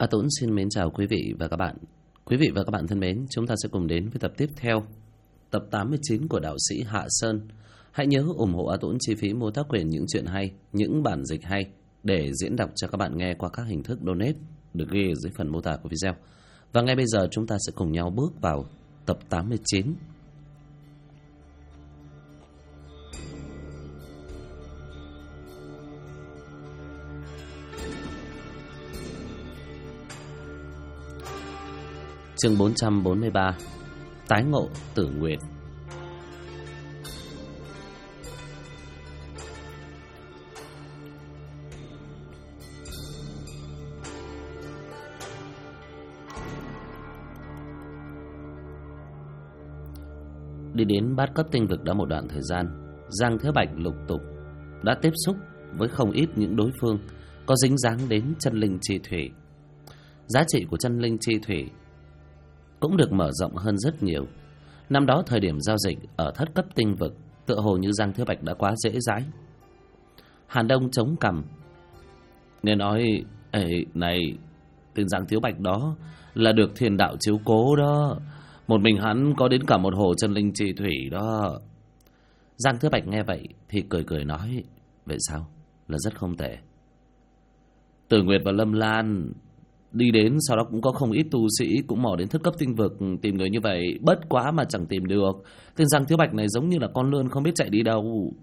Tuấn xin mến chào quý vị và các bạn. Quý vị và các bạn thân mến, chúng ta sẽ cùng đến với tập tiếp theo, tập 89 của đạo sĩ Hạ Sơn. Hãy nhớ ủng hộ Tuấn chi phí mua tác quyền những chuyện hay, những bản dịch hay để diễn đọc cho các bạn nghe qua các hình thức donate được ghi ở dưới phần mô tả của video. Và ngay bây giờ chúng ta sẽ cùng nhau bước vào tập 89. Chương 443. Tái ngộ Tử Nguyệt. Đi đến bát cấp tinh vực đã một đoạn thời gian, Giang Thế Bạch lục tục đã tiếp xúc với không ít những đối phương có dính dáng đến chân linh chi thủy. Giá trị của chân linh chi thủy cũng được mở rộng hơn rất nhiều. Năm đó thời điểm giao dịch ở thất cấp tinh vực, tựa hồ như Giang Thế Bạch đã quá dễ dãi. Hàn Đông chống cằm, nghe nói này, tên Giang Thiếu Bạch đó là được thiên đạo chiếu cố đó, một mình hắn có đến cả một hồ chân linh chi thủy đó. Giang Thế Bạch nghe vậy thì cười cười nói, vậy sao, là rất không tệ. Tử Nguyệt và Lâm Lan đi đến, sau đó cũng có không ít tu sĩ cũng mò đến thất cấp tinh vực tìm người như vậy, bất quá mà chẳng tìm được. Tên Giang Thiếu Bạch này giống như là con lươn không biết chạy đi đâu.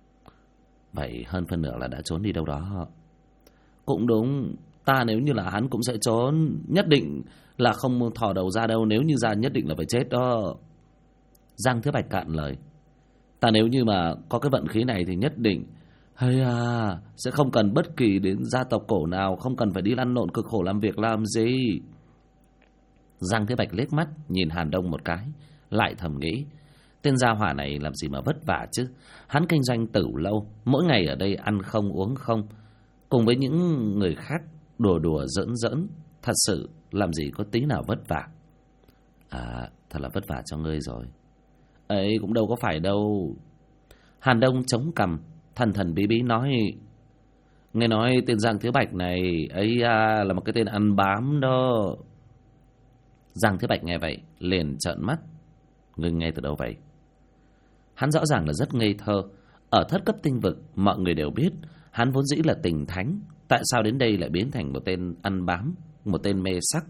Vậy hơn phân nửa là đã trốn đi đâu đó. Cũng đúng, ta nếu như là hắn cũng sẽ trốn, nhất định là không thò đầu ra đâu, nếu như ra nhất định là phải chết đó. Giang Thiếu Bạch cạn lời, ta nếu như mà có cái vận khí này thì nhất định sẽ không cần bất kỳ đến gia tộc cổ nào, không cần phải đi lăn lộn cực khổ làm việc làm gì. Giang Thế Bạch liếc mắt nhìn Hàn Đông một cái, lại thầm nghĩ, tên gia hỏa này làm gì mà vất vả chứ. Hắn kinh doanh tử lâu, mỗi ngày ở đây ăn không uống không, cùng với những người khác đùa đùa giỡn giỡn, thật sự làm gì có tí nào vất vả. Thật là vất vả cho ngươi rồi. Ấy cũng đâu có phải đâu. Hàn Đông chống cằm, thần thần bí bí nói, nghe nói tên Giang Thiếu Bạch này là một cái tên ăn bám đó. Giang Thiếu Bạch nghe vậy liền trợn mắt, ngươi nghe từ đâu vậy? Hắn rõ ràng là rất ngây thơ. Ở thất cấp tinh vực mọi người đều biết hắn vốn dĩ là tình thánh, tại sao đến đây lại biến thành một tên ăn bám, một tên mê sắc?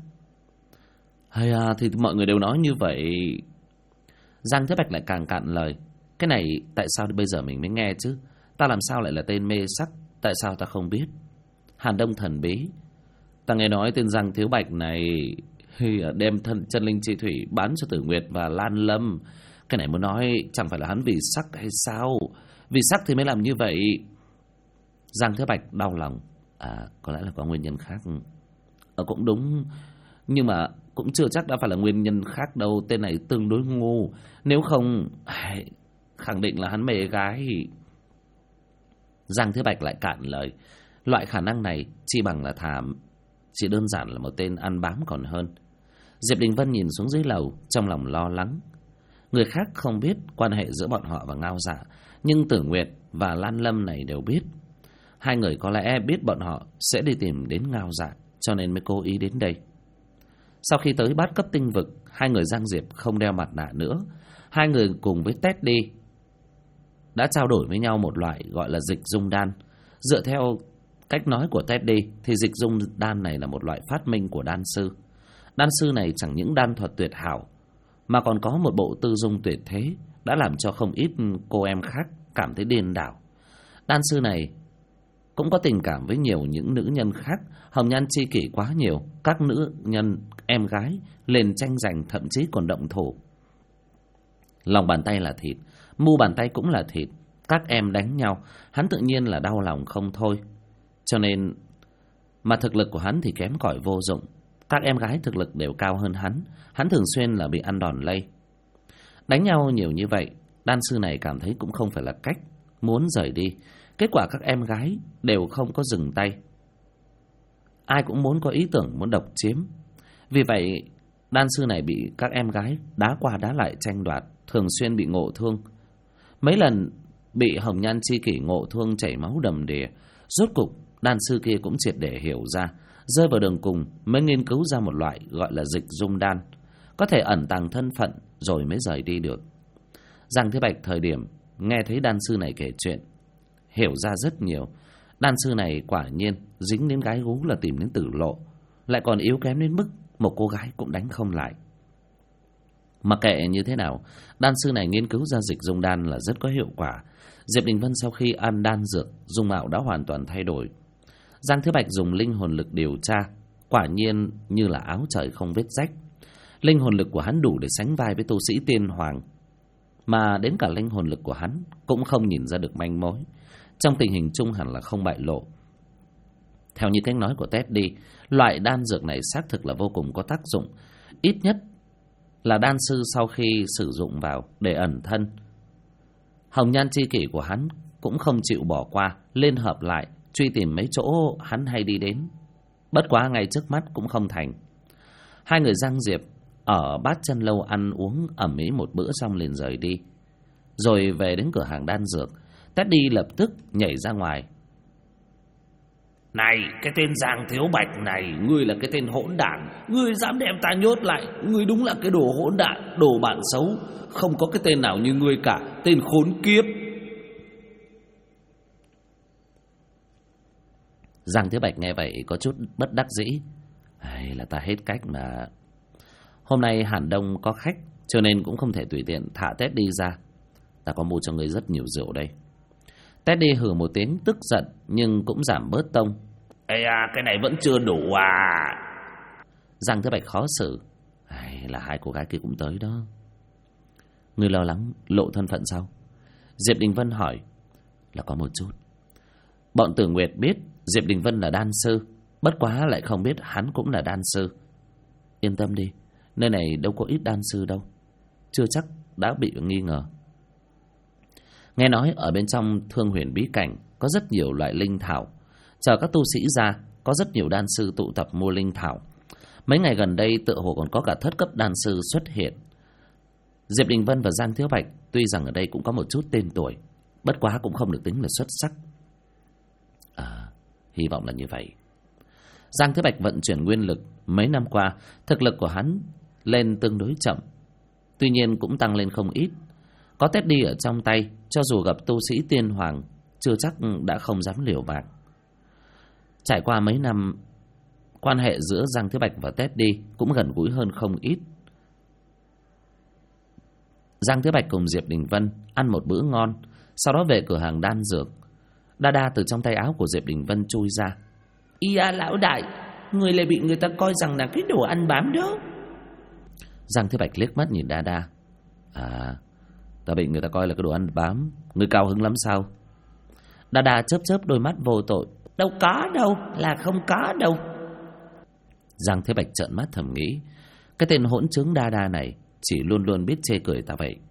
Thì mọi người đều nói như vậy. Giang Thế Bạch lại càng cạn lời, cái này tại sao bây giờ mình mới nghe chứ? Ta làm sao lại là tên mê sắc? Tại sao ta không biết? Hàn Đông thần bí, ta nghe nói tên Giang Thiếu Bạch này đem chân linh chi thủy bán cho Tử Nguyệt và Lan Lâm. Cái này muốn nói chẳng phải là hắn vì sắc hay sao? Vì sắc thì mới làm như vậy. Giang Thế Bạch đau lòng, có lẽ là có nguyên nhân khác. Cũng đúng, nhưng mà cũng chưa chắc đã phải là nguyên nhân khác đâu. Tên này tương đối ngu, nếu không khẳng định là hắn mê gái. Giang Thế Bạch lại cạn lời, loại khả năng này chi bằng là chỉ đơn giản là một tên ăn bám còn hơn. Diệp Đình Vân nhìn xuống dưới lầu, trong lòng lo lắng. Người khác không biết quan hệ giữa bọn họ và Ngao Dạ, nhưng Tử Nguyệt và Lan Lâm này đều biết. Hai người có lẽ biết bọn họ sẽ đi tìm đến Ngao Dạ, cho nên mới cố ý đến đây. Sau khi tới bát cấp tinh vực, hai người Giang Diệp không đeo mặt nạ nữa. Hai người cùng với Teddy đã trao đổi với nhau một loại gọi là dịch dung đan. Dựa theo cách nói của Teddy thì dịch dung đan này là một loại phát minh của đan sư. Đan sư này chẳng những đan thuật tuyệt hảo, mà còn có một bộ tư dung tuyệt thế, đã làm cho không ít cô em khác cảm thấy điên đảo. Đan sư này cũng có tình cảm với nhiều những nữ nhân khác, hồng nhan chi kỷ quá nhiều, các nữ nhân em gái lên tranh giành, thậm chí còn động thủ. Lòng bàn tay là thịt, mu bàn tay cũng là thịt, các em đánh nhau, hắn tự nhiên là đau lòng không thôi. Cho nên mà thực lực của hắn thì kém cỏi vô dụng. Các em gái thực lực đều cao hơn hắn thường xuyên là bị ăn đòn lây. Đánh nhau nhiều như vậy, đan sư này cảm thấy cũng không phải là cách, muốn rời đi. Kết quả các em gái đều không có dừng tay, ai cũng muốn có ý tưởng muốn độc chiếm. Vì vậy đan sư này bị các em gái đá qua đá lại tranh đoạt, thường xuyên bị ngộ thương. Mấy lần bị hồng nhan chi kỷ ngộ thương chảy máu đầm đìa, rốt cục đan sư kia cũng triệt để hiểu ra, rơi vào đường cùng mới nghiên cứu ra một loại gọi là dịch dung đan, có thể ẩn tàng thân phận rồi mới rời đi được. Giang Thế Bạch thời điểm nghe thấy đan sư này kể chuyện, hiểu ra rất nhiều. Đan sư này quả nhiên dính đến gái gú là tìm đến tử lộ, lại còn yếu kém đến mức một cô gái cũng đánh không lại. Mặc kệ như thế nào, đan sư này nghiên cứu ra dịch dung đan là rất có hiệu quả. Diệp Đình Vân sau khi ăn đan dược, dung mạo đã hoàn toàn thay đổi. Giang Thế Bạch dùng linh hồn lực điều tra, quả nhiên như là áo trời không vết rách. Linh hồn lực của hắn đủ để sánh vai với tu sĩ tiên hoàng, mà đến cả linh hồn lực của hắn cũng không nhìn ra được manh mối. Trong tình hình chung hẳn là không bại lộ. Theo như cách nói của Teddy, loại đan dược này xác thực là vô cùng có tác dụng. Ít nhất là đan sư sau khi sử dụng vào để ẩn thân, hồng nhan tri kỷ của hắn cũng không chịu bỏ qua, liên hợp lại truy tìm mấy chỗ hắn hay đi đến. Bất quá ngay trước mắt cũng không thành. Hai người Giang Diệp ở Bát Chân Lâu ăn uống ẩm ý một bữa xong liền rời đi. Rồi về đến cửa hàng đan dược, Teddy lập tức nhảy ra ngoài. Này, cái tên Giang Thiếu Bạch này, ngươi là cái tên hỗn đản, ngươi dám đem ta nhốt lại, ngươi đúng là cái đồ hỗn đản, đồ bạn xấu, không có cái tên nào như ngươi cả, tên khốn kiếp. Giang Thiếu Bạch nghe vậy có chút bất đắc dĩ. Hay là ta hết cách mà. Hôm nay Hàn Đông có khách, cho nên cũng không thể tùy tiện thả Teddy ra. Ta có mua cho ngươi rất nhiều rượu đây. Teddy hừ một tiếng tức giận nhưng cũng giảm bớt tông. Ê à, cái này vẫn chưa đủ à. Giang Thế Bạch khó xử. Hay là hai cô gái kia cũng tới đó. Ngươi lo lắng lộ thân phận sao? Diệp Đình Vân hỏi. Là có một chút. Bọn Tử Nguyệt biết Diệp Đình Vân là đan sư, bất quá lại không biết hắn cũng là đan sư. Yên tâm đi, nơi này đâu có ít đan sư đâu, chưa chắc đã bị nghi ngờ. Nghe nói ở bên trong Thương Huyền bí cảnh có rất nhiều loại linh thảo, chờ các tu sĩ ra, có rất nhiều đan sư tụ tập mua linh thảo. Mấy ngày gần đây tựa hồ còn có cả thất cấp đan sư xuất hiện. Diệp Đình Vân và Giang Thiếu Bạch tuy rằng ở đây cũng có một chút tên tuổi, bất quá cũng không được tính là xuất sắc. Hy vọng là như vậy. Giang Thế Bạch vận chuyển nguyên lực mấy năm qua, thực lực của hắn lên tương đối chậm, tuy nhiên cũng tăng lên không ít. Có Teddy ở trong tay, cho dù gặp tu sĩ tiên hoàng, chưa chắc đã không dám liều mạng. Trải qua mấy năm, quan hệ giữa Giang Thế Bạch và Teddy cũng gần gũi hơn không ít. Giang Thế Bạch cùng Diệp Đình Vân ăn một bữa ngon, sau đó về cửa hàng đan dược. Đa từ trong tay áo của Diệp Đình Vân chui ra. Ia lão đại, người lại bị người ta coi rằng là cái đồ ăn bám đó. Giang Thế Bạch liếc mắt nhìn Đa. Ta bị người ta coi là cái đồ ăn bám, ngươi cao hứng lắm sao? Đa chớp chớp đôi mắt vô tội. Đâu có đâu, là không có đâu. Giang Thế Bạch trợn mắt thầm nghĩ, cái tên hỗn trướng Đa này chỉ luôn luôn biết chê cười ta vậy.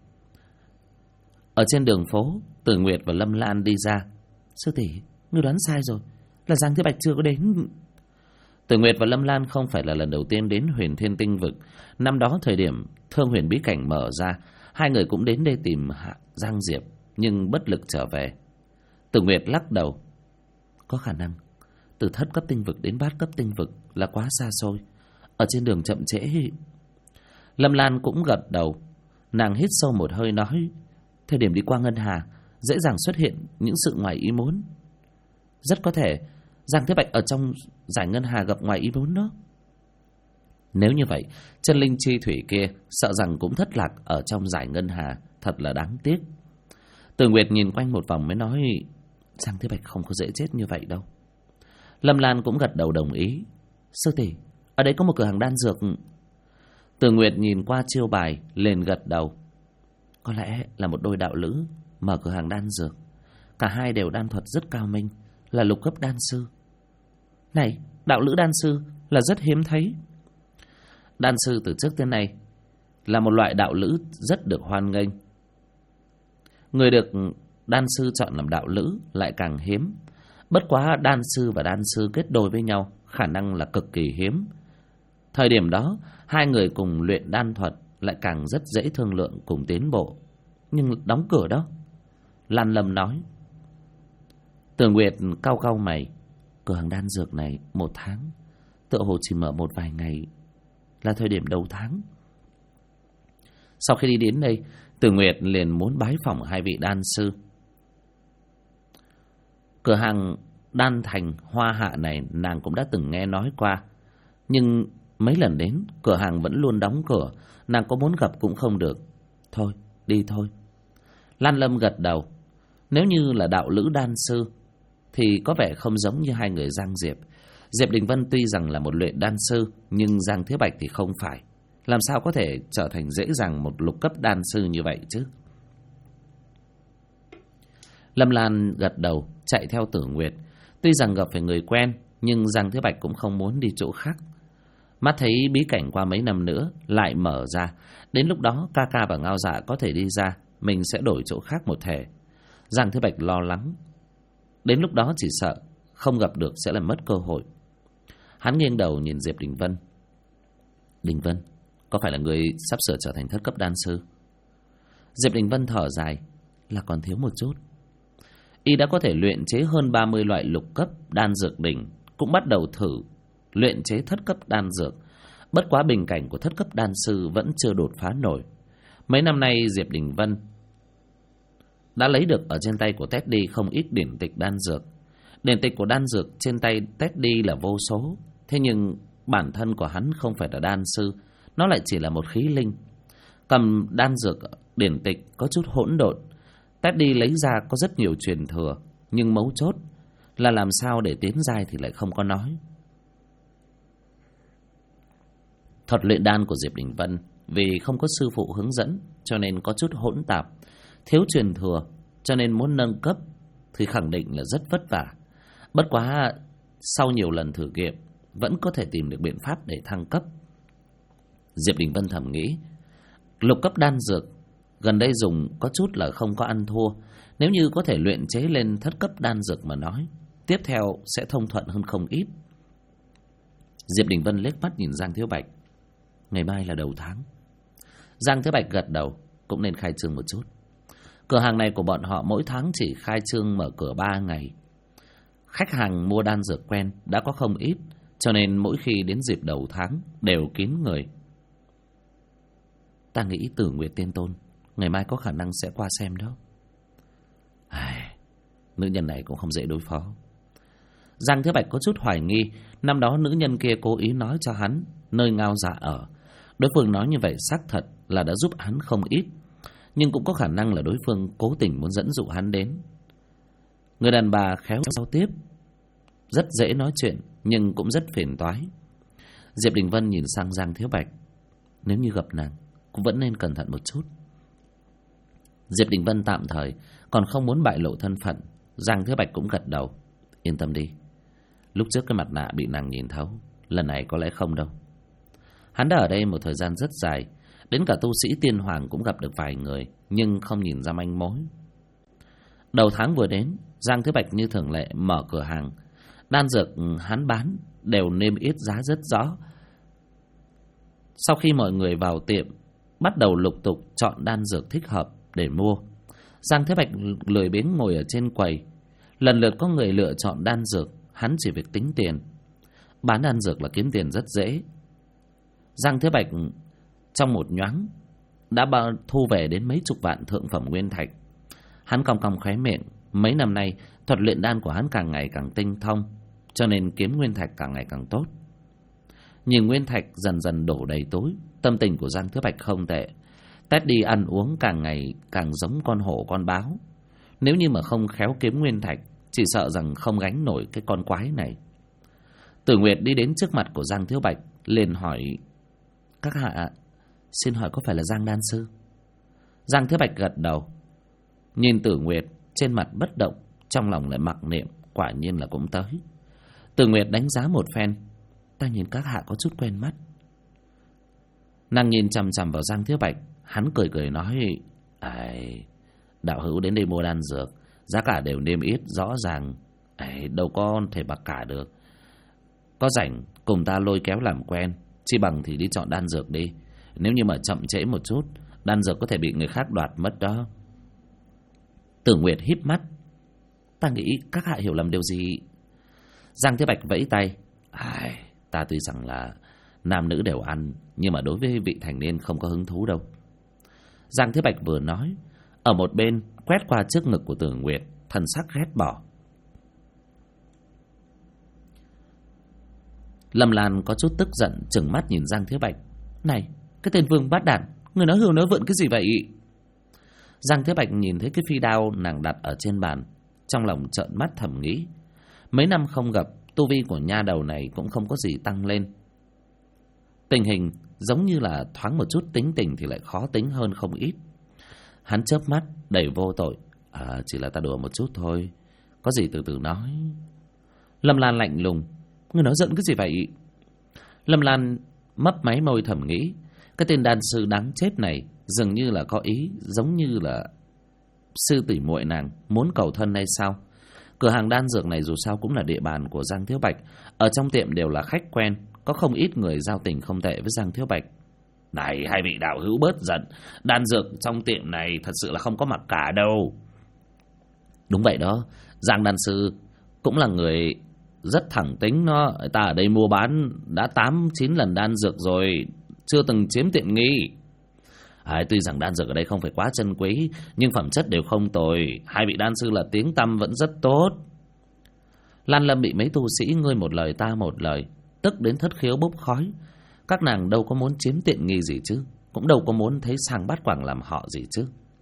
Ở trên đường phố, Tử Nguyệt và Lâm Lan đi ra. Sư tỷ, ngươi đoán sai rồi, là Giang Thế Bạch chưa có đến. Tử Nguyệt và Lâm Lan không phải là lần đầu tiên đến Huyền Thiên Tinh Vực. Năm đó thời điểm Thương Huyền bí cảnh mở ra, hai người cũng đến đây tìm Giang Diệp, nhưng bất lực trở về. Tử Nguyệt lắc đầu. Có khả năng từ thất cấp tinh vực đến bát cấp tinh vực là quá xa xôi, ở trên đường chậm trễ. Lâm Lan cũng gật đầu. Nàng hít sâu một hơi nói, thời điểm đi qua ngân hà dễ dàng xuất hiện những sự ngoài ý muốn. Rất có thể Giang Thế Bạch ở trong giải ngân hà gặp ngoài ý muốn đó. Nếu như vậy, chân linh chi thủy kia sợ rằng cũng thất lạc ở trong giải ngân hà, thật là đáng tiếc. Từ Nguyệt nhìn quanh một vòng mới nói, Giang Thế Bạch không có dễ chết như vậy đâu. Lâm Lan cũng gật đầu đồng ý. Sư tỷ, ở đây có một cửa hàng đan dược. Từ Nguyệt nhìn qua chiêu bài liền gật đầu. Có lẽ là một đôi đạo lữ mở cửa hàng đan dược, cả hai đều đan thuật rất cao minh, là lục cấp đan sư. Này, đạo lữ đan sư là rất hiếm thấy. Đan sư từ trước tới nay là một loại đạo lữ rất được hoan nghênh. Người được đan sư chọn làm đạo lữ lại càng hiếm. Bất quá đan sư và đan sư kết đôi với nhau khả năng là cực kỳ hiếm. Thời điểm đó, hai người cùng luyện đan thuật lại càng rất dễ thương lượng cùng tiến bộ. Nhưng đóng cửa đó. Lan Lâm nói. Từ Nguyệt cau cau mày. cửa hàng đan dược này 1 tháng, tựa hồ chỉ mở một vài ngày, là thời điểm đầu tháng. Sau khi đi đến đây, Tử Nguyệt liền muốn bái phỏng 2 vị đan sư. Cửa hàng đan thành Hoa Hạ này nàng cũng đã từng nghe nói qua, nhưng mấy lần đến cửa hàng vẫn luôn đóng cửa, nàng có muốn gặp cũng không được. Thôi, đi thôi. Lan Lâm gật đầu. Nếu như là đạo lữ đan sư thì có vẻ không giống như 2 người Giang Diệp. Diệp Đình Vân tuy rằng là một luyện đan sư, nhưng Giang Thiếu Bạch thì không phải. Làm sao có thể trở thành dễ dàng một lục cấp đan sư như vậy chứ? Lâm Lan gật đầu, chạy theo Tử Nguyệt. Tuy rằng gặp phải người quen, nhưng Giang Thiếu Bạch cũng không muốn đi chỗ khác. Mắt thấy bí cảnh qua mấy năm nữa lại mở ra, đến lúc đó ca ca và Ngao Dạ có thể đi ra, mình sẽ đổi chỗ khác một thể. Giang Thiếu Bạch lo lắng, đến lúc đó chỉ sợ không gặp được sẽ làm mất cơ hội. Hắn nghiêng đầu nhìn Diệp Đình Vân. Đình Vân, có phải là người sắp sửa trở thành thất cấp đan sư? Diệp Đình Vân thở dài, là còn thiếu một chút. Y đã có thể luyện chế hơn 30 loại lục cấp đan dược đỉnh, cũng bắt đầu thử luyện chế thất cấp đan dược. Bất quá bình cảnh của thất cấp đan sư vẫn chưa đột phá nổi. Mấy năm nay Diệp Đình Vân đã lấy được ở trên tay của Teddy không ít điển tịch đan dược. Điển tịch của đan dược trên tay Teddy là vô số. Thế nhưng bản thân của hắn không phải là đan sư, nó lại chỉ là một khí linh. Cầm đan dược điển tịch có chút hỗn độn. Teddy lấy ra có rất nhiều truyền thừa, nhưng mấu chốt là làm sao để tiến giai thì lại không có nói. Thuật luyện đan của Diệp Đình Vân vì không có sư phụ hướng dẫn cho nên có chút hỗn tạp, thiếu truyền thừa, cho nên muốn nâng cấp thì khẳng định là rất vất vả. Bất quá sau nhiều lần thử nghiệm vẫn có thể tìm được biện pháp để thăng cấp. Diệp Đình Vân thầm nghĩ, lục cấp đan dược gần đây dùng có chút là không có ăn thua. Nếu như có thể luyện chế lên thất cấp đan dược mà nói, tiếp theo sẽ thông thuận hơn không ít. Diệp Đình Vân liếc mắt nhìn Giang Thiếu Bạch. Ngày mai là đầu tháng. Giang Thiếu Bạch gật đầu, cũng nên khai trương một chút. Cửa hàng này của bọn họ mỗi tháng chỉ khai trương mở cửa 3 ngày. Khách hàng mua đan dược quen đã có không ít, cho nên mỗi khi đến dịp đầu tháng đều kín người. Ta nghĩ Tử Nguyệt Tiên Tôn ngày mai có khả năng sẽ qua xem đó. Nữ nhân này cũng không dễ đối phó. Giang Thiếu Bạch có chút hoài nghi, năm đó nữ nhân kia cố ý nói cho hắn nơi Ngao Dạ ở. Đối phương nói như vậy xác thật là đã giúp hắn không ít, nhưng cũng có khả năng là đối phương cố tình muốn dẫn dụ hắn đến. Người đàn bà khéo giao tiếp, rất dễ nói chuyện, nhưng cũng rất phiền toái. Diệp Đình Vân nhìn sang Giang Thiếu Bạch. Nếu như gặp nàng, cũng vẫn nên cẩn thận một chút. Diệp Đình Vân tạm thời còn không muốn bại lộ thân phận. Giang Thiếu Bạch cũng gật đầu. Yên tâm đi, lúc trước cái mặt nạ bị nàng nhìn thấu, lần này có lẽ không đâu. Hắn đã ở đây một thời gian rất dài, đến cả tu sĩ tiên hoàng cũng gặp được vài người, nhưng không nhìn ra manh mối. Đầu tháng vừa đến, Giang Thiếu Bạch như thường lệ mở cửa hàng. Đan dược hắn bán đều niêm yết giá rất rõ. Sau khi mọi người vào tiệm, bắt đầu lục tục chọn đan dược thích hợp để mua. Giang Thiếu Bạch lười biếng ngồi ở trên quầy. Lần lượt có người lựa chọn đan dược, hắn chỉ việc tính tiền. Bán đan dược là kiếm tiền rất dễ. Giang Thiếu Bạch trong một nhoáng đã thu về đến mấy chục vạn thượng phẩm nguyên thạch. Hắn cong cong khóe miệng. Mấy năm nay thuật luyện đan của hắn càng ngày càng tinh thông, cho nên kiếm nguyên thạch càng ngày càng tốt. Nhìn nguyên thạch dần dần đổ đầy túi, tâm tình của Giang Thiếu Bạch không tệ. Teddy ăn uống càng ngày càng giống con hổ con báo. Nếu như mà không khéo kiếm nguyên thạch, chỉ sợ rằng không gánh nổi cái con quái này. Tử Nguyệt đi đến trước mặt của Giang Thiếu Bạch, liền hỏi: Các hạ, xin hỏi có phải là Giang đan sư? Giang Thiếu Bạch gật đầu. Nhìn Tử Nguyệt trên mặt bất động, trong lòng lại mặc niệm, quả nhiên là cũng tới. Tử Nguyệt đánh giá một phen. Ta nhìn các hạ có chút quen mắt. Nàng nhìn chằm chằm vào Giang Thiếu Bạch. Hắn cười cười nói: đạo hữu đến đây mua đan dược, giá cả đều niêm yết rõ ràng, đâu có thể bạc cả được. Có rảnh cùng ta lôi kéo làm quen, chi bằng thì đi chọn đan dược đi. Nếu như mà chậm trễ một chút, đan dược có thể bị người khác đoạt mất đó. Tử Nguyệt híp mắt. Ta nghĩ các hạ hiểu lầm điều gì? Giang Thế Bạch vẫy tay. Ta tuy rằng là nam nữ đều ăn, nhưng mà đối với vị thành niên không có hứng thú đâu. Giang Thế Bạch vừa nói, ở một bên quét qua trước ngực của Tử Nguyệt, thần sắc ghét bỏ. Lâm Lan có chút tức giận, trừng mắt nhìn Giang Thế Bạch. Này, cái tên vương bát đản, người nói hưu nói vượn cái gì vậy? Giang Thế Bạch nhìn thấy cái phi đao nàng đặt ở trên bàn, trong lòng trợn mắt thầm nghĩ, mấy năm không gặp, tu vi của nha đầu này cũng không có gì tăng lên. Tình hình giống như là thoáng một chút tính tình thì lại khó tính hơn không ít. Hắn chớp mắt đầy vô tội. Chỉ là ta đùa một chút thôi, có gì từ từ nói. Lâm Lan lạnh lùng. Ngươi nói giận cái gì vậy? Lâm Lan mấp máy môi thầm nghĩ, cái tên đan sư đáng chết này dường như là có ý, giống như là sư tỷ muội nàng muốn cầu thân hay sao? Cửa hàng đan dược này dù sao cũng là địa bàn của Giang Thiếu Bạch, ở trong tiệm đều là khách quen, có không ít người giao tình không tệ với Giang Thiếu Bạch. Này, hai vị đạo hữu bớt giận, đan dược trong tiệm này thật sự là không có mặc cả đâu. Đúng vậy đó, Giang đan sư cũng là người rất thẳng tính đó. Ta ở đây mua bán đã 8-9 lần đan dược rồi, chưa từng chiếm tiện nghi. Tuy rằng đan dược ở đây không phải quá chân quý, nhưng phẩm chất đều không tồi. Hai vị đan sư là tiếng tăm vẫn rất tốt. Lan Lâm bị mấy tu sĩ ngươi một lời ta một lời, tức đến thất khiếu bốc khói. Các nàng đâu có muốn chiếm tiện nghi gì chứ, cũng đâu có muốn thấy sang bát quảng làm họ gì chứ.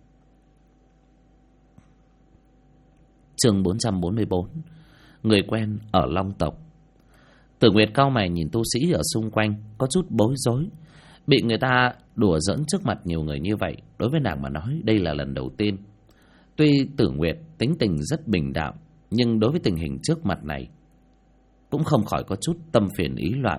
Chương 444. Người quen ở Long tộc. Tử Nguyệt cau mày nhìn tu sĩ ở xung quanh, có chút bối rối. Bị người ta đùa giỡn trước mặt nhiều người như vậy, đối với nàng mà nói đây là lần đầu tiên. Tuy Tử Nguyệt tính tình rất bình đạm, nhưng đối với tình hình trước mặt này cũng không khỏi có chút tâm phiền ý loạn.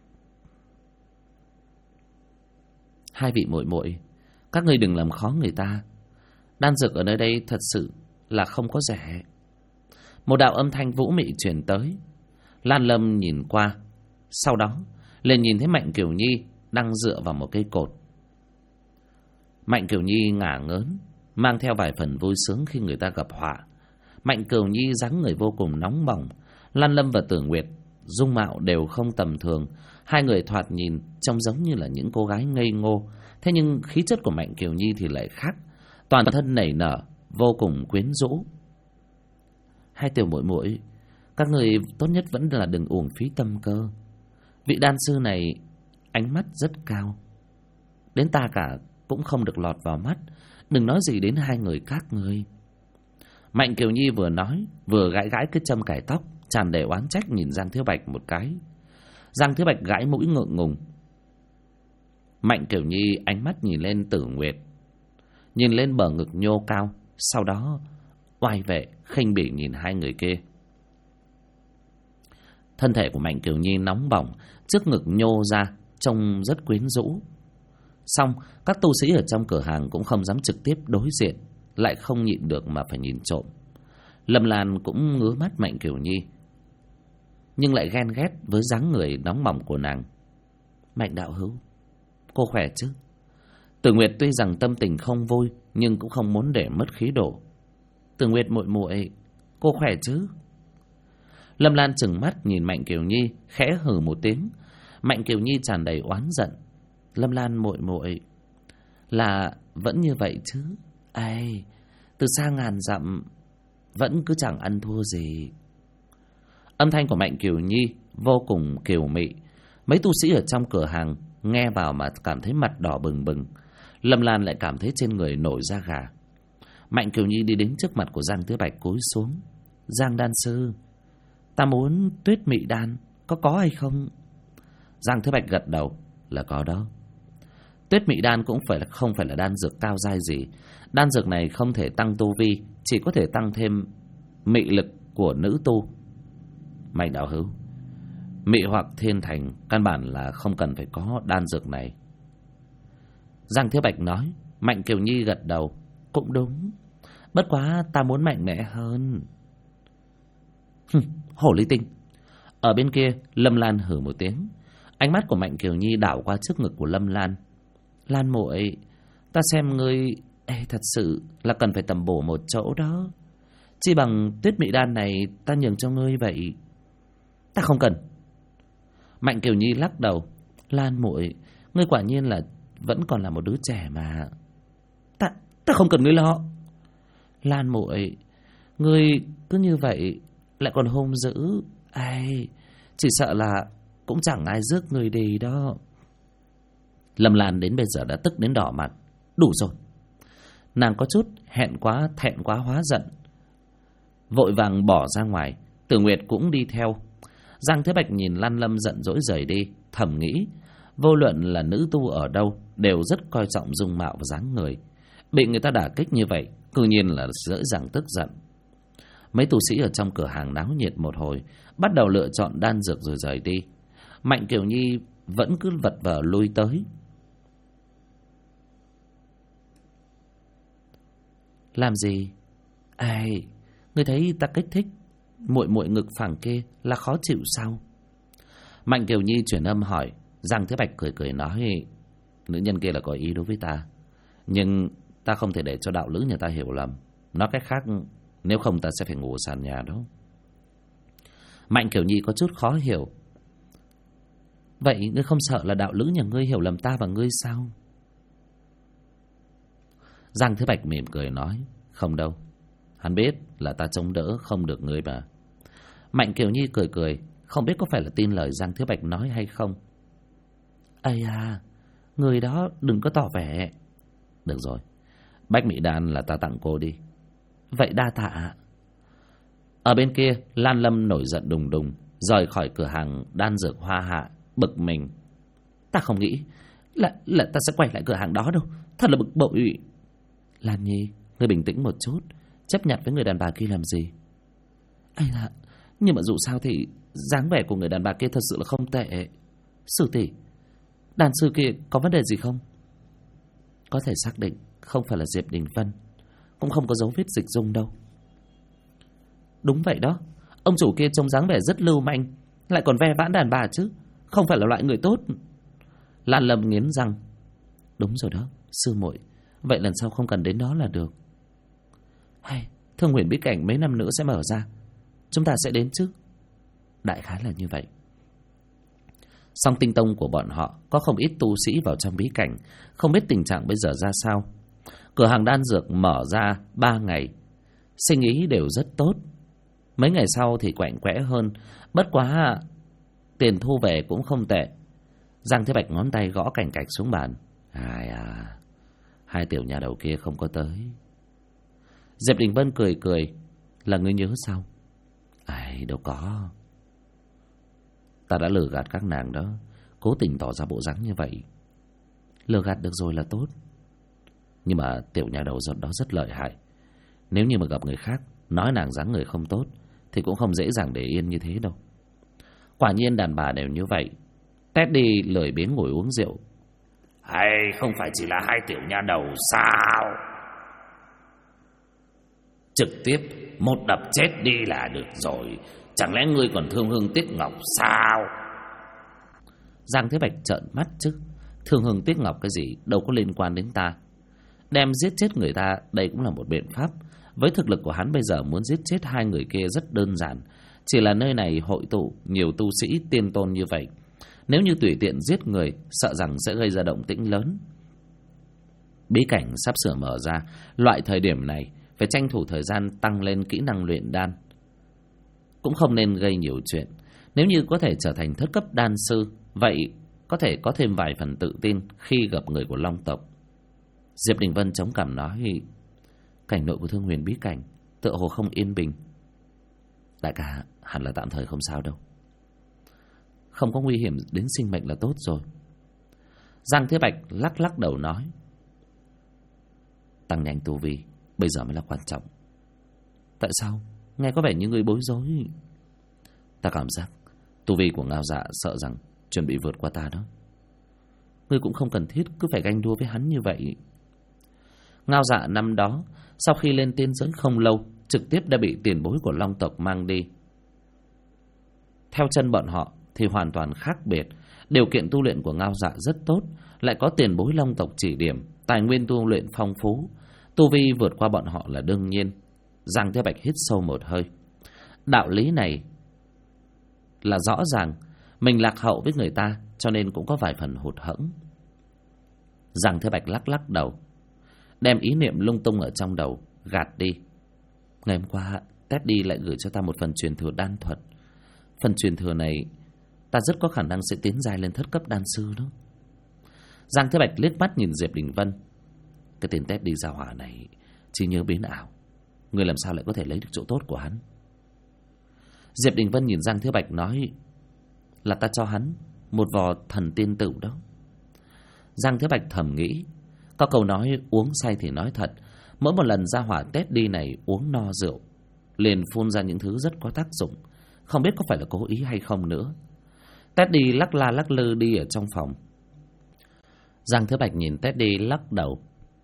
Hai vị muội muội, các ngươi đừng làm khó người ta. Đan dược ở nơi đây thật sự là không có rẻ. Một đạo âm thanh vũ mị truyền tới. Lan Lâm nhìn qua, sau đó liền nhìn thấy Mạnh Kiều Nhi đang dựa vào một cây cột. Mạnh Kiều Nhi ngả ngớn, mang theo vài phần vui sướng khi người ta gặp họa. Mạnh Kiều Nhi dáng người vô cùng nóng bỏng. Lan Lâm và Tử Nguyệt dung mạo đều không tầm thường, hai người thoạt nhìn trông giống như là những cô gái ngây ngô. Thế nhưng khí chất của Mạnh Kiều Nhi thì lại khác, toàn thân nảy nở, vô cùng quyến rũ. Hai tiểu muội muội, các người tốt nhất vẫn là đừng uổng phí tâm cơ. Vị đan sư này ánh mắt rất cao, đến ta cả cũng không được lọt vào mắt, đừng nói gì đến hai người các ngươi. Mạnh Kiều Nhi vừa nói vừa gãi gãi cái châm cài tóc, tràn đầy oán trách nhìn Giang Thiếu Bạch một cái. Giang Thiếu Bạch gãi mũi ngượng ngùng. Mạnh Kiều Nhi ánh mắt nhìn lên Tử Nguyệt, nhìn lên bờ ngực nhô cao, sau đó oai vệ khinh bỉ nhìn hai người kia. Thân thể của Mạnh Kiều Nhi nóng bỏng, trước ngực nhô ra, trông rất quyến rũ. Xong, các tu sĩ ở trong cửa hàng cũng không dám trực tiếp đối diện, lại không nhịn được mà phải nhìn trộm. Lâm Lan cũng ngứa mắt Mạnh Kiều Nhi, nhưng lại ghen ghét với dáng người nóng bỏng của nàng. Mạnh đạo hữu, cô khỏe chứ? Tử Nguyệt tuy rằng tâm tình không vui, nhưng cũng không muốn để mất khí độ. Tử Nguyệt muội muội, cô khỏe chứ? Lâm Lan trừng mắt nhìn Mạnh Kiều Nhi, khẽ hừ một tiếng. Mạnh Kiều Nhi tràn đầy oán giận. Lâm Lan muội muội, là vẫn như vậy chứ? Ai, từ xa ngàn dặm vẫn cứ chẳng ăn thua gì. Âm thanh của Mạnh Kiều Nhi vô cùng kiều mị. Mấy tu sĩ ở trong cửa hàng nghe vào mà cảm thấy mặt đỏ bừng bừng. Lâm Lan lại cảm thấy trên người nổi da gà. Mạnh Kiều Nhi đi đến trước mặt của Giang Thứ Bạch cúi xuống. Giang đan sư, ta muốn tuyết mị đan, có hay không? Giang Thứ Bạch gật đầu, là có đó. Tuyết mị đan cũng không phải là đan dược cao giai gì. Đan dược này không thể tăng tu vi, chỉ có thể tăng thêm mị lực của nữ tu. Mạnh đạo hữu, mị hoặc thiên thành căn bản là không cần phải có đan dược này. Giang Thiếu Bạch nói. Mạnh Kiều Nhi gật đầu, cũng đúng, bất quá ta muốn mạnh mẽ hơn. Hổ ly tinh. Ở bên kia Lâm Lan hử một tiếng. Ánh mắt của Mạnh Kiều Nhi đảo qua trước ngực của Lâm Lan. Lan muội, ta xem ngươi thật sự là cần phải tầm bổ một chỗ đó. Chỉ bằng tuyết mị đan này ta nhường cho ngươi vậy. Ta không cần. Mạnh Kiều Nhi lắc đầu. Lan muội, ngươi quả nhiên là vẫn còn là một đứa trẻ mà. Ta không cần ngươi lo. Lan muội, ngươi cứ như vậy lại còn hung dữ, ai, chỉ sợ là cũng chẳng ai rước ngươi đi đó. Lâm Lan đến bây giờ đã tức đến đỏ mặt. Đủ rồi. Nàng có chút thẹn quá hóa giận, vội vàng bỏ ra ngoài. Tử Nguyệt cũng đi theo. Giang Thế Bạch nhìn Lan Lâm giận dỗi rời đi, thầm nghĩ vô luận là nữ tu ở đâu đều rất coi trọng dung mạo và dáng người. Bị người ta đả kích như vậy, tự nhiên là dễ dàng tức giận. Mấy tu sĩ ở trong cửa hàng náo nhiệt một hồi, bắt đầu lựa chọn đan dược rồi rời đi. Mạnh Kiều Nhi vẫn cứ vật vờ lui tới. Làm gì? Ai, ngươi thấy ta kích thích muội ngực phẳng kia là khó chịu sao? Mạnh Kiều Nhi chuyển âm hỏi. Giang Thế Bạch cười cười nói, nữ nhân kia là có ý đối với ta, nhưng ta không thể để cho đạo lữ nhà ta hiểu lầm. Nói cách khác, nếu không ta sẽ phải ngủ sàn nhà đó. Mạnh Kiều Nhi có chút khó hiểu. Vậy ngươi không sợ là đạo lữ nhà ngươi hiểu lầm ta và ngươi sao? Giang Thế Bạch mỉm cười nói, không đâu, hắn biết là ta chống đỡ không được ngươi mà. Mạnh Kiều Nhi cười cười, không biết có phải là tin lời Giang Thế Bạch nói hay không. Ây à, người đó đừng có tỏ vẻ. Được rồi, bách mỹ đan là ta tặng cô đi. Vậy đa tạ. Ở bên kia, Lan Lâm nổi giận đùng đùng, rời khỏi cửa hàng đan dược Hoa Hạ, bực mình. Ta không nghĩ là ta sẽ quay lại cửa hàng đó đâu, thật là bực bội. Lan Nhi, ngươi bình tĩnh một chút, chấp nhận với người đàn bà kia làm gì? Ây là, nhưng mà dù sao thì dáng vẻ của người đàn bà kia thật sự là không tệ. Sư tỷ, đàn sư kia có vấn đề gì không? Có thể xác định không phải là Diệp Đình Vân, cũng không có dấu vết dịch dung đâu. Đúng vậy đó, ông chủ kia trông dáng vẻ rất lưu manh, lại còn ve vãn đàn bà chứ, không phải là loại người tốt. Lan Lâm nghiến răng. Đúng rồi đó, sư muội, vậy lần sau không cần đến đó là được. Hay, Thương Huyền bí cảnh mấy năm nữa sẽ mở ra, chúng ta sẽ đến chứ? Đại khái là như vậy. Song tinh tông của bọn họ có không ít tu sĩ vào trong bí cảnh, không biết tình trạng bây giờ ra sao. Cửa hàng đan dược mở ra 3 ngày, sinh ý đều rất tốt. Mấy ngày sau thì quạnh quẽ hơn, bất quá tiền thu về cũng không tệ. Giang Thế Bạch ngón tay gõ cành cạch xuống bàn. Hai tiểu nhà đầu kia không có tới. Diệp Đình Vân cười cười. Là ngươi nhớ sao? Đâu có. Ta đã lừa gạt các nàng đó, cố tình tỏ ra bộ dáng như vậy. Lừa gạt được rồi là tốt, nhưng mà tiểu nhà đầu giận đó rất lợi hại. Nếu như mà gặp người khác nói nàng dáng người không tốt thì cũng không dễ dàng để yên như thế đâu. Quả nhiên đàn bà đều như vậy. Teddy lười biếng ngồi uống rượu. Hay không phải chỉ là hai tiểu nha đầu sao? Trực tiếp một đập chết đi là được rồi, chẳng lẽ ngươi còn thương Hương Tiếc Ngọc sao? Giang Thế Bạch trợn mắt chứ. Thương Hương Tiếc Ngọc cái gì, đâu có liên quan đến ta. Đem giết chết người ta, đây cũng là một biện pháp. Với thực lực của hắn bây giờ, muốn giết chết hai người kia rất đơn giản. Chỉ là nơi này hội tụ nhiều tu sĩ tiên tôn như vậy, nếu như tùy tiện giết người, sợ rằng sẽ gây ra động tĩnh lớn. Bí cảnh sắp sửa mở ra, loại thời điểm này phải tranh thủ thời gian tăng lên kỹ năng luyện đan. Cũng không nên gây nhiều chuyện. Nếu như có thể trở thành thất cấp đan sư, vậy có thể có thêm vài phần tự tin khi gặp người của Long tộc. Diệp Đình Vân chống cằm nói, cảnh nội của Thương Huyền bí cảnh tựa hồ không yên bình. Đại ca, hẳn là tạm thời không sao đâu, không có nguy hiểm đến sinh mệnh là tốt rồi. Giang Thế Bạch lắc lắc đầu nói, tăng nhanh tu vi bây giờ mới là quan trọng. Tại sao? Nghe có vẻ như người bối rối. Ta cảm giác tu vi của Ngao Dạ sợ rằng chuẩn bị vượt qua ta đó. Ngươi cũng không cần thiết cứ phải ganh đua với hắn như vậy. Ngao Dạ năm đó sau khi lên tiên giới không lâu, trực tiếp đã bị tiền bối của Long tộc mang đi. Theo chân bọn họ thì hoàn toàn khác biệt. Điều kiện tu luyện của Ngao Dạ rất tốt, lại có tiền bối Long tộc chỉ điểm, tài nguyên tu luyện phong phú, tu vi vượt qua bọn họ là đương nhiên. Giang Thế Bạch hít sâu một hơi. Đạo lý này là rõ ràng mình lạc hậu với người ta, cho nên cũng có vài phần hụt hẫng. Giang Thế Bạch lắc lắc đầu, đem ý niệm lung tung ở trong đầu gạt đi. Ngày hôm qua Teddy lại gửi cho ta một phần truyền thừa đan thuật. Phần truyền thừa này ta rất có khả năng sẽ tiến giai lên thất cấp đan sư đó. Giang Thế Bạch liếc mắt nhìn Diệp Đình Vân. Cái tên Teddy gia hỏa này chỉ nhớ biến ảo, người làm sao lại có thể lấy được chỗ tốt của hắn? Diệp Đình Vân nhìn Giang Thế Bạch nói, là ta cho hắn một vò thần tiên tử đó. Giang Thế Bạch thầm nghĩ, có câu nói uống say thì nói thật. Mỗi một lần gia hỏa Teddy này uống no rượu, liền phun ra những thứ rất có tác dụng, không biết có phải là cố ý hay không nữa. Teddy lắc la lắc lư đi ở trong phòng. Giang Thế Bạch nhìn Teddy lắc đầu.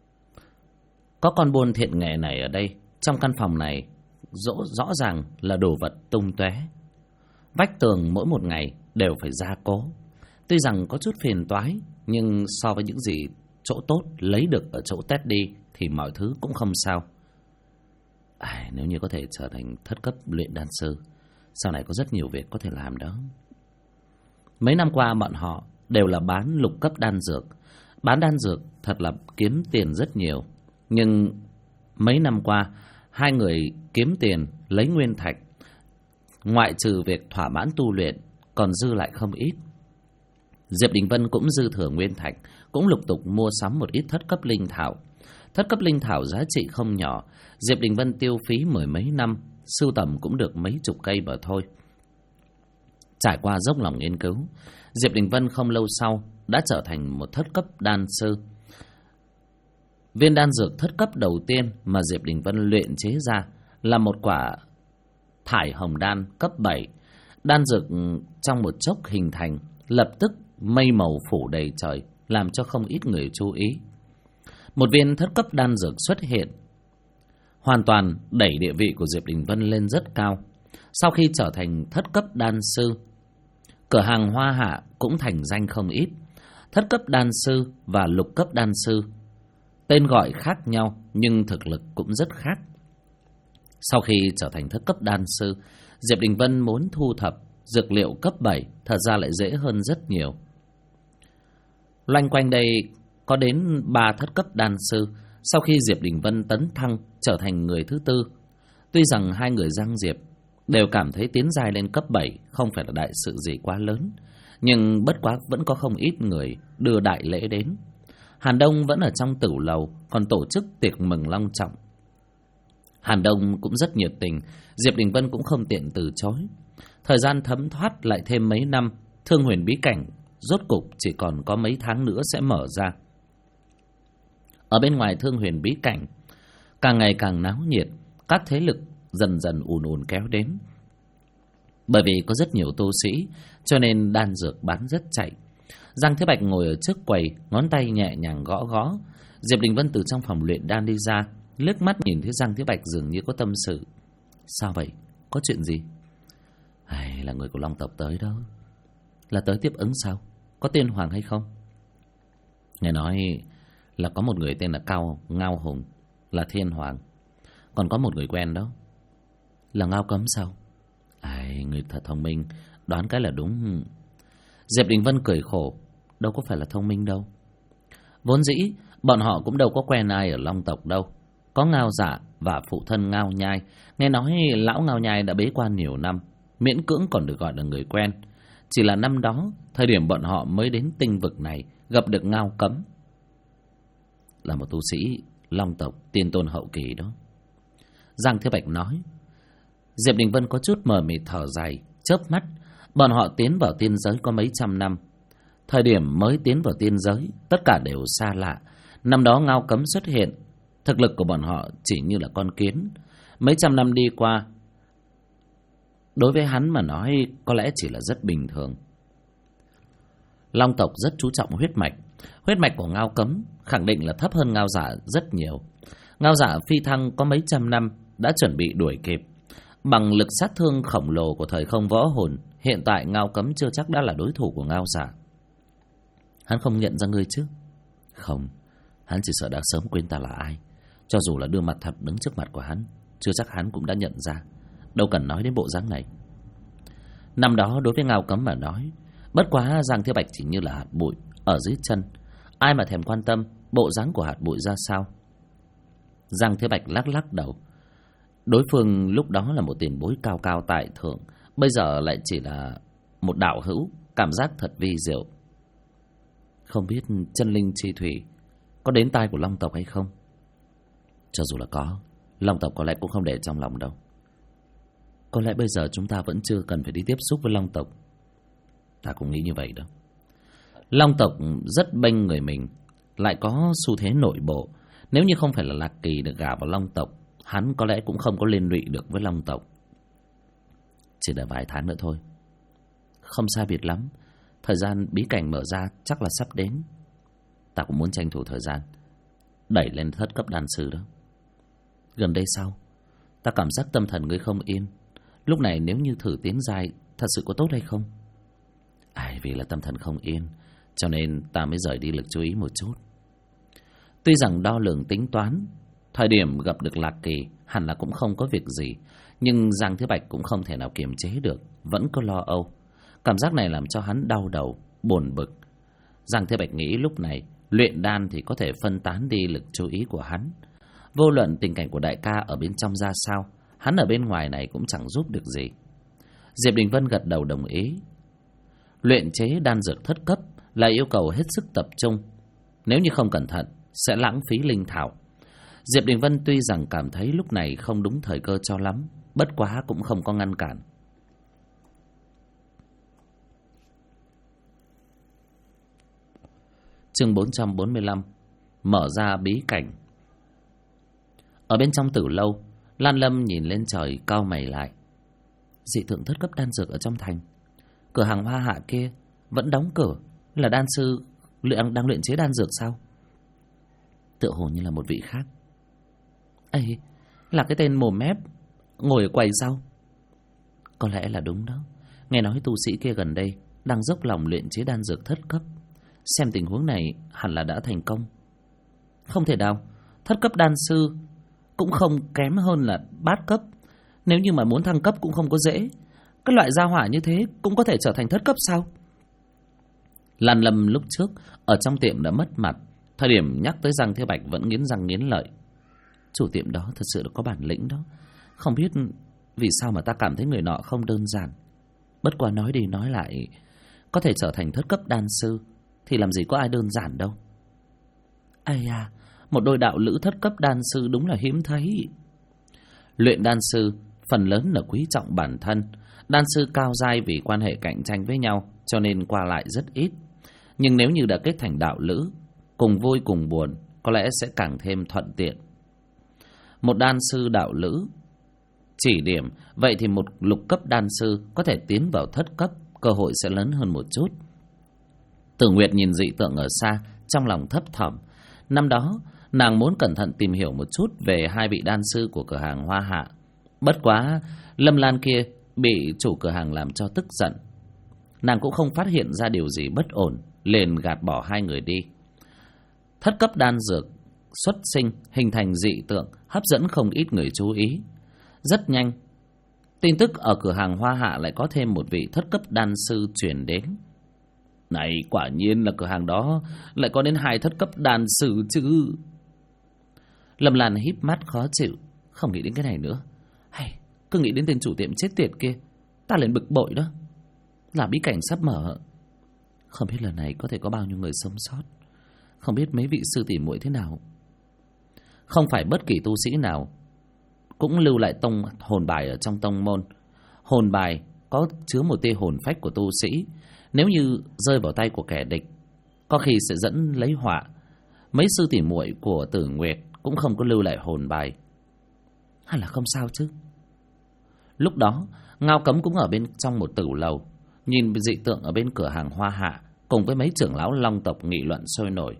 Có con buôn thiện nghệ này ở đây, trong căn phòng này rõ ràng là đồ vật tung tóe. Vách tường mỗi một ngày đều phải gia cố. Tuy rằng có chút phiền toái, nhưng so với những gì chỗ tốt lấy được ở chỗ Teddy thì mọi thứ cũng không sao. Nếu như có thể trở thành thất cấp luyện đan sư, sau này có rất nhiều việc có thể làm đó. Mấy năm qua bọn họ đều là bán lục cấp đan dược. Bán đan dược thật là kiếm tiền rất nhiều. Nhưng mấy năm qua, hai người kiếm tiền lấy nguyên thạch, ngoại trừ việc thỏa mãn tu luyện, còn dư lại không ít. Diệp Đình Vân cũng dư thừa nguyên thạch, cũng lục tục mua sắm một ít thất cấp linh thảo. Thất cấp linh thảo giá trị không nhỏ, Diệp Đình Vân tiêu phí mười mấy năm, sưu tầm cũng được mấy chục cây mà thôi. Trải qua dốc lòng nghiên cứu, Diệp Đình Vân không lâu sau đã trở thành một thất cấp đan sư. Viên đan dược thất cấp đầu tiên mà Diệp Đình Vân luyện chế ra là một quả thải hồng đan cấp 7. Đan dược trong một chốc hình thành, lập tức mây màu phủ đầy trời, làm cho không ít người chú ý. Một viên thất cấp đan dược xuất hiện, hoàn toàn đẩy địa vị của Diệp Đình Vân lên rất cao. Sau khi trở thành thất cấp đan sư, cửa hàng Hoa Hạ cũng thành danh không ít. Thất cấp đan sư và lục cấp đan sư, tên gọi khác nhau nhưng thực lực cũng rất khác. Sau khi trở thành thất cấp đan sư, Diệp Đình Vân muốn thu thập dược liệu cấp 7 thật ra lại dễ hơn rất nhiều. Loanh quanh đây có đến 3 thất cấp đan sư. Sau khi Diệp Đình Vân tấn thăng trở thành người thứ tư, tuy rằng hai người Giang Diệp đều cảm thấy tiến giai lên cấp 7 không phải là đại sự gì quá lớn, nhưng bất quá vẫn có không ít người đưa đại lễ đến. Hàn Đông vẫn ở trong tử lầu còn tổ chức tiệc mừng long trọng. Hàn Đông cũng rất nhiệt tình, Diệp Đình Vân cũng không tiện từ chối. Thời gian thấm thoát lại thêm mấy năm, Thương Huyền bí cảnh rốt cục chỉ còn có mấy tháng nữa sẽ mở ra. Ở bên ngoài Thương Huyền bí cảnh, càng ngày càng náo nhiệt, các thế lực dần dần ùn kéo đến. Bởi vì có rất nhiều tu sĩ, cho nên đan dược bán rất chạy. Giang Thế Bạch ngồi ở trước quầy, ngón tay nhẹ nhàng gõ gõ. Diệp Đình Vân từ trong phòng luyện đan đi ra, liếc mắt nhìn thấy Giang Thế Bạch dường như có tâm sự. Sao vậy? Có chuyện gì? Là người của Long tộc tới đó. Là tới tiếp ứng sao? Có tên Hoàng hay không? Nghe nói là có một người tên là Ngao Hùng, là Thiên Hoàng. Còn có một người quen đó. Là Ngao Cấm sao? Người thật thông minh, đoán cái là đúng. Diệp Đình Vân cười khổ. Đâu có phải là thông minh đâu. Vốn dĩ bọn họ cũng đâu có quen ai ở Long tộc đâu. Có Ngao Dạ và phụ thân Ngao Nhai. Nghe nói lão Ngao Nhai đã bế quan nhiều năm, miễn cưỡng còn được gọi là người quen. Chỉ là năm đó, thời điểm bọn họ mới đến tinh vực này, gặp được Ngao Cấm, là một tu sĩ Long tộc tiên tôn hậu kỳ đó. Giang Thế Bạch nói. Diệp Đình Vân có chút mờ mịt thở dài, chớp mắt. Bọn họ tiến vào tiên giới có mấy trăm năm. Thời điểm mới tiến vào tiên giới, tất cả đều xa lạ. Năm đó Ngao Cấm xuất hiện, thực lực của bọn họ chỉ như là con kiến. Mấy trăm năm đi qua, đối với hắn mà nói có lẽ chỉ là rất bình thường. Long tộc rất chú trọng huyết mạch. Huyết mạch của Ngao Cấm khẳng định là thấp hơn Ngao Dạ rất nhiều. Ngao Dạ phi thăng có mấy trăm năm đã chuẩn bị đuổi kịp. Bằng lực sát thương khổng lồ của thời không võ hồn, hiện tại Ngao Cấm chưa chắc đã là đối thủ của Ngao Dạ. Hắn không nhận ra ngươi chứ? Không, hắn chỉ sợ đã sớm quên ta là ai. Cho dù là đưa mặt thật đứng trước mặt của hắn, chưa chắc hắn cũng đã nhận ra. Đâu cần nói đến bộ dáng này. Năm đó đối với Ngao Cấm mà nói, bất quá Giang Thiếu Bạch chỉ như là hạt bụi ở dưới chân. Ai mà thèm quan tâm bộ dáng của hạt bụi ra sao. Giang Thiếu Bạch lắc lắc đầu. Đối phương lúc đó là một tiền bối cao cao tại thượng, bây giờ lại chỉ là một đạo hữu, cảm giác thật vi diệu. Không biết chân linh chi thủy có đến tai của Long tộc hay không? Cho dù là có, Long tộc có lẽ cũng không để trong lòng đâu. Có lẽ bây giờ chúng ta vẫn chưa cần phải đi tiếp xúc với Long tộc. Ta cũng nghĩ như vậy đó. Long tộc rất bênh người mình, lại có xu thế nội bộ. Nếu như không phải là Lạc Kỳ được gả vào Long tộc, hắn có lẽ cũng không có liên lụy được với Long tộc. Chỉ đợi vài tháng nữa thôi. Không sai biệt lắm, thời gian bí cảnh mở ra chắc là sắp đến. Ta cũng muốn tranh thủ thời gian đẩy lên thất cấp đan sư đó. Gần đây sau, ta cảm giác tâm thần ngươi không yên. Lúc này nếu như thử tiến giai, thật sự có tốt hay không? Vì là tâm thần không yên, cho nên ta mới rời đi lực chú ý một chút. Tuy rằng đo lường tính toán, thời điểm gặp được Lạc Kỳ hẳn là cũng không có việc gì, nhưng Giang Thiếu Bạch cũng không thể nào kiềm chế được, vẫn có lo âu. Cảm giác này làm cho hắn đau đầu, buồn bực. Giang Thiếu Bạch nghĩ lúc này luyện đan thì có thể phân tán đi lực chú ý của hắn. Vô luận tình cảnh của đại ca ở bên trong ra sao, hắn ở bên ngoài này cũng chẳng giúp được gì. Diệp Đình Vân gật đầu đồng ý. Luyện chế đan dược thất cấp là yêu cầu hết sức tập trung. Nếu như không cẩn thận sẽ lãng phí linh thảo. Diệp Đình Vân tuy rằng cảm thấy lúc này không đúng thời cơ cho lắm, bất quá cũng không có ngăn cản. Chương 445 mở ra bí cảnh. Ở bên trong Tử Lâu, Lan Lâm nhìn lên trời cau mày lại. Dị tượng thất cấp đan dược ở trong thành, cửa hàng Hoa Hạ kia vẫn đóng cửa, là đan sư đang luyện chế đan dược sao? Tựa hồ như là một vị khác. Ấy, là cái tên mồm mép ngồi ở quầy sau. Có lẽ là đúng đó. Nghe nói tu sĩ kia gần đây đang dốc lòng luyện chế đan dược thất cấp. Xem tình huống này hẳn là đã thành công. Không thể nào, thất cấp đan sư cũng không kém hơn là bát cấp. Nếu như mà muốn thăng cấp cũng không có dễ. Cái loại gia hỏa như thế cũng có thể trở thành thất cấp sao? Lan Lâm lúc trước ở trong tiệm đã mất mặt. Thời điểm nhắc tới Giang Thiếu Bạch vẫn nghiến răng nghiến lợi. Chủ tiệm đó thật sự là có bản lĩnh đó. Không biết vì sao mà ta cảm thấy người nọ không đơn giản. Bất quá nói đi nói lại, có thể trở thành thất cấp đan sư thì làm gì có ai đơn giản đâu. Ai à, một đôi đạo lữ thất cấp đan sư đúng là hiếm thấy. Luyện đan sư phần lớn là quý trọng bản thân. Đan sư cao giai vì quan hệ cạnh tranh với nhau cho nên qua lại rất ít. Nhưng nếu như đã kết thành đạo lữ, cùng vui cùng buồn, có lẽ sẽ càng thêm thuận tiện. Một đan sư đạo lữ chỉ điểm, vậy thì một lục cấp đan sư có thể tiến vào thất cấp, cơ hội sẽ lớn hơn một chút. Tử Nguyệt nhìn dị tượng ở xa, trong lòng thấp thỏm. Năm đó nàng muốn cẩn thận tìm hiểu một chút về hai vị đan sư của cửa hàng Hoa Hạ. Bất quá Lâm Lan kia bị chủ cửa hàng làm cho tức giận. Nàng cũng không phát hiện ra điều gì bất ổn, liền gạt bỏ hai người đi. Thất cấp đan dược xuất sinh hình thành dị tượng, hấp dẫn không ít người chú ý. Rất nhanh, tin tức ở cửa hàng Hoa Hạ lại có thêm một vị thất cấp đan sư truyền đến. Này, quả nhiên là cửa hàng đó lại có đến 2 thất cấp đan sư chứ. Lâm Lan híp mắt khó chịu, không nghĩ đến cái này nữa. Hay, cứ nghĩ đến tên chủ tiệm chết tiệt kia, ta liền bực bội đó. Là bí cảnh sắp mở, không biết lần này có thể có bao nhiêu người sống sót. Không biết mấy vị sư tỷ muội thế nào. Không phải bất kỳ tu sĩ nào cũng lưu lại tông hồn bài ở trong tông môn. Hồn bài có chứa một tia hồn phách của tu sĩ, nếu như rơi vào tay của kẻ địch, có khi sẽ dẫn lấy họa. Mấy sư tỷ muội của Tử Nguyệt cũng không có lưu lại hồn bài. Hay là không sao chứ? Lúc đó Ngao Cấm cũng ở bên trong một tử lầu, nhìn dị tượng ở bên cửa hàng Hoa Hạ, cùng với mấy trưởng lão Long tộc nghị luận sôi nổi.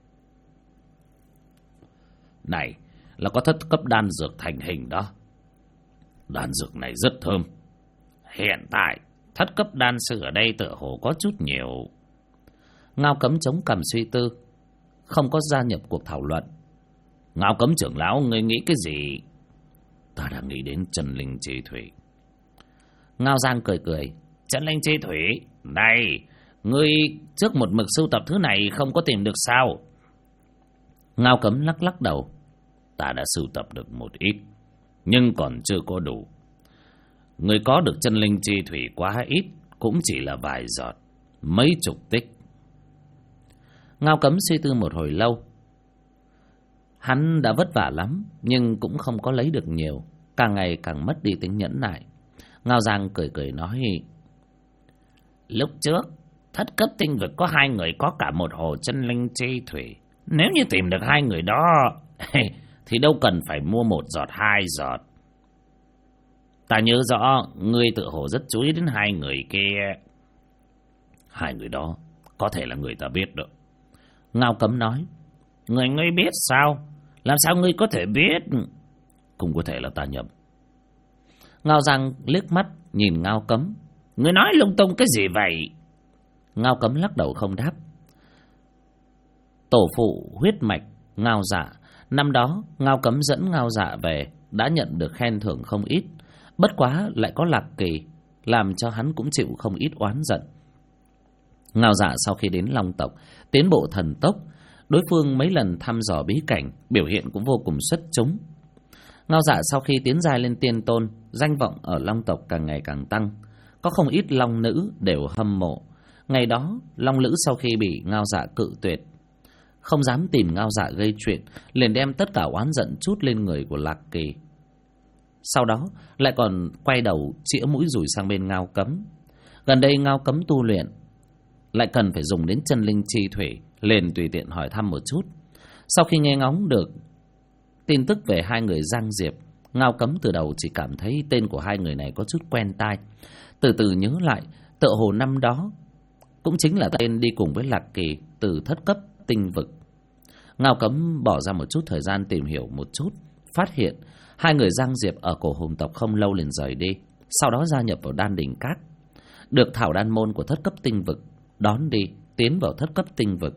Này, là có thất cấp đan dược thành hình đó. Đan dược này rất thơm. Hiện tại thất cấp đan sư ở đây tựa hồ có chút nhiều. Ngao Cấm chống cằm suy tư, không có gia nhập cuộc thảo luận. Ngao Cấm trưởng lão, ngươi nghĩ cái gì? Ta đang nghĩ đến chân linh chi thủy. Ngao Giang cười cười, Chân linh chi thủy. Này, ngươi trước một mực sưu tập thứ này không có tìm được sao? Ngao Cấm lắc lắc đầu. Ta đã sưu tập được một ít, nhưng còn chưa có đủ. Ngươi có được chân linh chi thủy quá ít, cũng chỉ là vài giọt, mấy chục tích. Ngao Cấm suy tư một hồi lâu. Hắn đã vất vả lắm, nhưng cũng không có lấy được nhiều, càng ngày càng mất đi tính nhẫn nại. Ngao Giang cười cười nói: Lúc trước thất cấp tinh vực có 2 người có cả một hồ chân linh chi thủy. Nếu như tìm được 2 người đó thì đâu cần phải mua 1 giọt 2 giọt. Ta nhớ rõ ngươi tự hồ rất chú ý đến 2 người kia. 2 người đó có thể là người ta biết được. Ngao Cấm nói: Ngươi biết sao? Làm sao ngươi có thể biết? Cũng có thể là ta nhầm. Ngao Giang liếc mắt nhìn Ngao Cấm. Ngươi nói lung tung cái gì vậy? Ngao Cấm lắc đầu không đáp. Tổ phụ huyết mạch Ngao Dạ, năm đó Ngao Cấm dẫn Ngao Dạ về đã nhận được khen thưởng không ít, bất quá lại có Lạc Kỳ, làm cho hắn cũng chịu không ít oán giận. Ngao Dạ sau khi đến Long tộc tiến bộ thần tốc, đối phương mấy lần thăm dò bí cảnh, biểu hiện cũng vô cùng xuất chúng. Ngao Dạ sau khi tiến giai lên tiên tôn, danh vọng ở Long tộc càng ngày càng tăng, có không ít long nữ đều hâm mộ. Ngày đó long nữ sau khi bị Ngao Dạ cự tuyệt, không dám tìm Ngao Dạ gây chuyện, liền đem tất cả oán giận trút lên người của Lạc Kỳ. Sau đó lại còn quay đầu chĩa mũi dùi sang bên Ngao Cấm. Gần đây Ngao Cấm tu luyện lại cần phải dùng đến chân linh chi thủy, liền tùy tiện hỏi thăm một chút. Sau khi nghe ngóng được tin tức về 2 người Giang Diệp, Ngao Cấm từ đầu chỉ cảm thấy tên của 2 người này có chút quen tai. Từ từ nhớ lại, tựa hồ năm đó cũng chính là tên đi cùng với Lạc Kỳ từ thất cấp tinh vực. Ngao Cấm bỏ ra một chút thời gian tìm hiểu một chút, phát hiện 2 người Giang Diệp ở cổ hùng tộc không lâu liền rời đi, sau đó gia nhập vào Đan Đỉnh Các, được thảo đan môn của thất cấp tinh vực đón đi, tiến vào thất cấp tinh vực.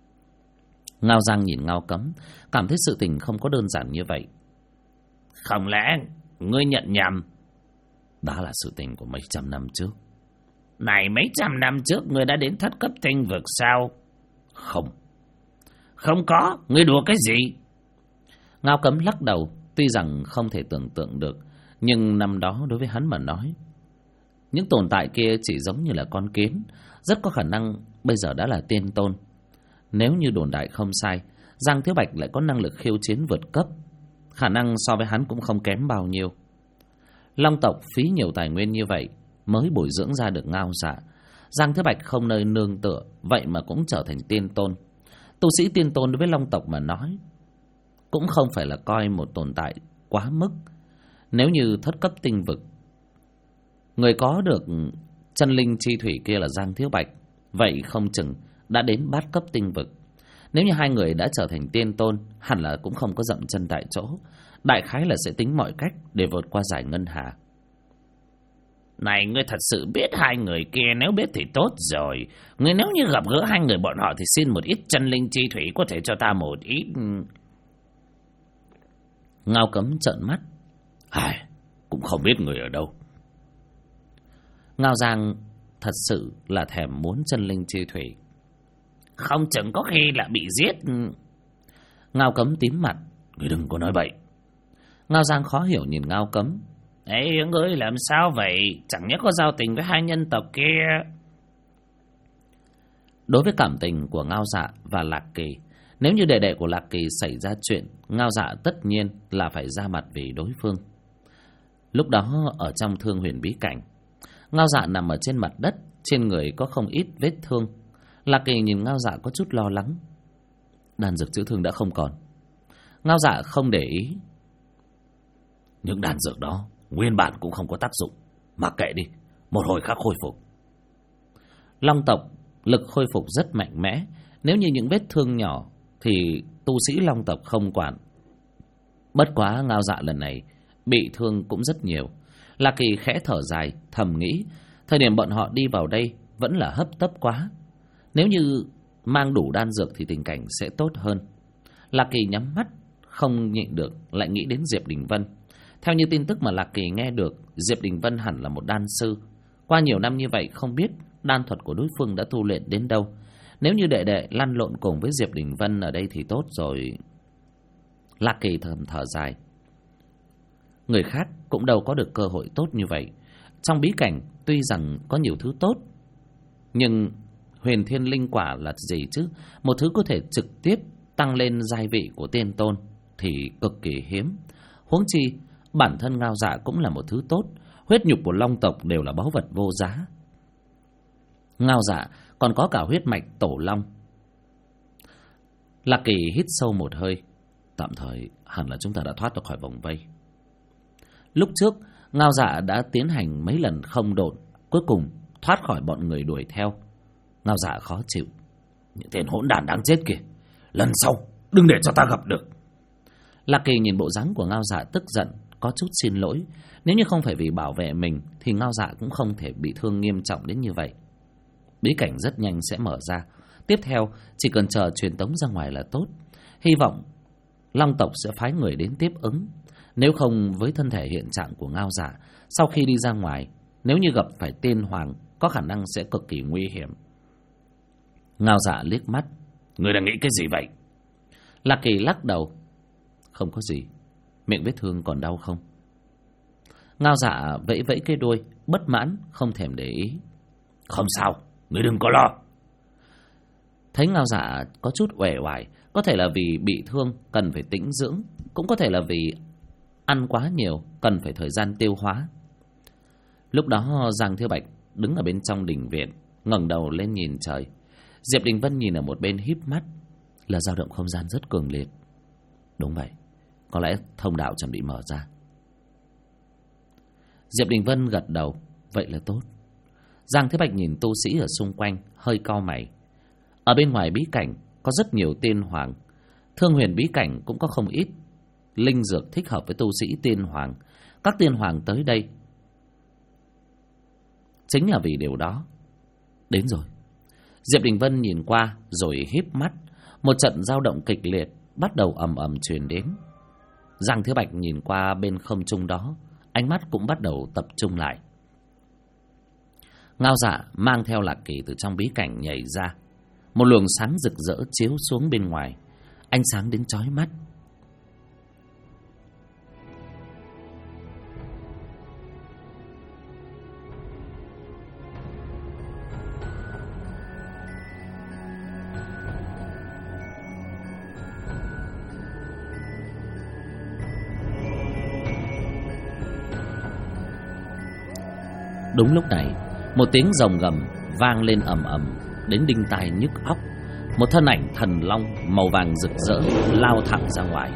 Ngao Giang nhìn Ngao Cấm, cảm thấy sự tình không có đơn giản như vậy. Không lẽ ngươi nhận nhầm? Đó là sự tình của mấy trăm năm trước. Này, mấy trăm năm trước ngươi đã đến thất cấp tinh vực sao? Không. Không có, ngươi đùa cái gì? Ngao Cấm lắc đầu, tuy rằng không thể tưởng tượng được, nhưng năm đó đối với hắn mà nói, những tồn tại kia chỉ giống như là con kiến, rất có khả năng bây giờ đã là tiên tôn. Nếu như đồn đại không sai, Giang Thiếu Bạch lại có năng lực khiêu chiến vượt cấp, khả năng so với hắn cũng không kém bao nhiêu. Long tộc phí nhiều tài nguyên như vậy mới bồi dưỡng ra được Ngao Dạ. Giang Thiếu Bạch không nơi nương tựa, vậy mà cũng trở thành tiên tôn. Tu sĩ tiên tôn đối với Long tộc mà nói cũng không phải là coi một tồn tại quá mức. Nếu như thất cấp tinh vực, người có được chân linh chi thủy kia là Giang Thiếu Bạch, vậy không chừng đã đến bát cấp tinh vực. Nếu như 2 người đã trở thành tiên tôn, hẳn là cũng không có dậm chân tại chỗ, đại khái là sẽ tính mọi cách để vượt qua giải ngân hà. Này, ngươi thật sự biết 2 người kia? Nếu biết thì tốt rồi. Ngươi nếu như gặp gỡ 2 người bọn họ thì xin một ít chân linh chi thủy, có thể cho ta một ít. Ngao Cấm trợn mắt. Cũng không biết người ở đâu. Ngao Giang thật sự là thèm muốn chân linh chi thủy. Không chừng có khi là bị giết. Ngao Cấm tím mặt. Ngươi đừng có nói bậy. Ngao Giang khó hiểu nhìn Ngao Cấm. Ê, ngươi làm sao vậy? Chẳng nhẽ có giao tình với 2 nhân tộc kia? Đối với cảm tình của Ngao Dạ và Lạc Kỳ, nếu như đệ đệ của Lạc Kỳ xảy ra chuyện, Ngao Dạ tất nhiên là phải ra mặt vì đối phương. Lúc đó ở trong Thương Huyền bí cảnh, Ngao Dạ nằm ở trên mặt đất, trên người có không ít vết thương. Lạc Kỳ nhìn Ngao Dạ có chút lo lắng. Đan dược chữa thương đã không còn. Ngao Dạ không để ý. Những đan dược đó nguyên bản cũng không có tác dụng, mặc kệ đi, một hồi khác khôi phục. Long tộc lực khôi phục rất mạnh mẽ, nếu như những vết thương nhỏ thì tu sĩ Long tộc không quản. Bất quá Ngao Dạ lần này bị thương cũng rất nhiều. Lạc Kỳ khẽ thở dài, thầm nghĩ, thời điểm bọn họ đi vào đây vẫn là hấp tấp quá. Nếu như mang đủ đan dược thì tình cảnh sẽ tốt hơn. Lạc Kỳ nhắm mắt, không nhịn được lại nghĩ đến Diệp Đình Vân. Theo như tin tức mà Lạc Kỳ nghe được, Diệp Đình Vân hẳn là một đan sư, Qua nhiều năm như vậy, không biết đan thuật của đối phương đã tu luyện đến đâu. Nếu như đệ đệ lăn lộn cùng với Diệp Đình Vân ở đây thì tốt rồi. Lạc Kỳ thầm thở dài. Người khác cũng đâu có được cơ hội tốt như vậy. Trong bí cảnh tuy rằng có nhiều thứ tốt, nhưng huyền thiên linh quả là gì chứ? Một thứ có thể trực tiếp tăng lên giai vị của tiên tôn thì cực kỳ hiếm. Huống chi bản thân Ngao Dạ cũng là một thứ tốt. Huyết nhục của Long tộc đều là báu vật vô giá. Ngao Dạ còn có cả huyết mạch tổ long. Lạc Kỳ hít sâu một hơi. Tạm thời hẳn là chúng ta đã thoát được khỏi vòng vây. Lúc trước Ngao Dạ đã tiến hành mấy lần không độn, cuối cùng thoát khỏi bọn người đuổi theo. Ngao Dạ khó chịu. Những tên hỗn đản đáng chết kìa, lần sau đừng để cho ta gặp được. Lạc Kỳ nhìn bộ dáng của Ngao Dạ tức giận, có chút xin lỗi. Nếu như không phải vì bảo vệ mình thì Ngao Dạ cũng không thể bị thương nghiêm trọng đến như vậy. Bí cảnh rất nhanh sẽ mở ra. Tiếp theo chỉ cần chờ truyền tống ra ngoài là tốt. Hy vọng Long tộc sẽ phái người đến tiếp ứng. Nếu không, với thân thể hiện trạng của Ngao Dạ, sau khi đi ra ngoài, nếu như gặp phải tiên hoàng, có khả năng sẽ cực kỳ nguy hiểm. Ngao Dạ liếc mắt. Ngươi đang nghĩ cái gì vậy? Lạc Kỳ lắc đầu. Không có gì. Miệng vết thương còn đau không? Ngao Dạ vẫy vẫy cái đuôi, bất mãn, không thèm để ý. Không sao, ngươi đừng có lo. Thấy Ngao Dạ có chút uể oải, có thể là vì bị thương cần phải tĩnh dưỡng, cũng có thể là vì ăn quá nhiều cần phải thời gian tiêu hóa. Lúc đó Giang Thiếu Bạch đứng ở bên trong đình viện, ngẩng đầu lên nhìn trời. Diệp Đình Vân nhìn ở một bên híp mắt. Là dao động không gian rất cường liệt. Đúng vậy, có lẽ thông đạo chuẩn bị mở ra. Diệp Đình Vân gật đầu. Vậy là tốt. Giang Thế Bạch nhìn tu sĩ ở xung quanh, hơi cau mày. Ở bên ngoài bí cảnh có rất nhiều tiên hoàng. Thương huyền bí cảnh cũng có không ít linh dược thích hợp với tu sĩ tiên hoàng. Các tiên hoàng tới đây chính là vì điều đó. Đến rồi. Diệp Đình Vân nhìn qua rồi híp mắt. Một trận dao động kịch liệt bắt đầu ầm ầm truyền đến. Giang Thế Bạch nhìn qua bên không trung đó, ánh mắt cũng bắt đầu tập trung lại. Ngao Dạ mang theo Lạc Kỳ từ trong bí cảnh nhảy ra. Một luồng sáng rực rỡ chiếu xuống bên ngoài, ánh sáng đến chói mắt. Đúng lúc này, một tiếng rồng gầm vang lên ầm ầm đến đinh tai nhức óc. Một thân ảnh thần long màu vàng rực rỡ lao thẳng ra ngoài.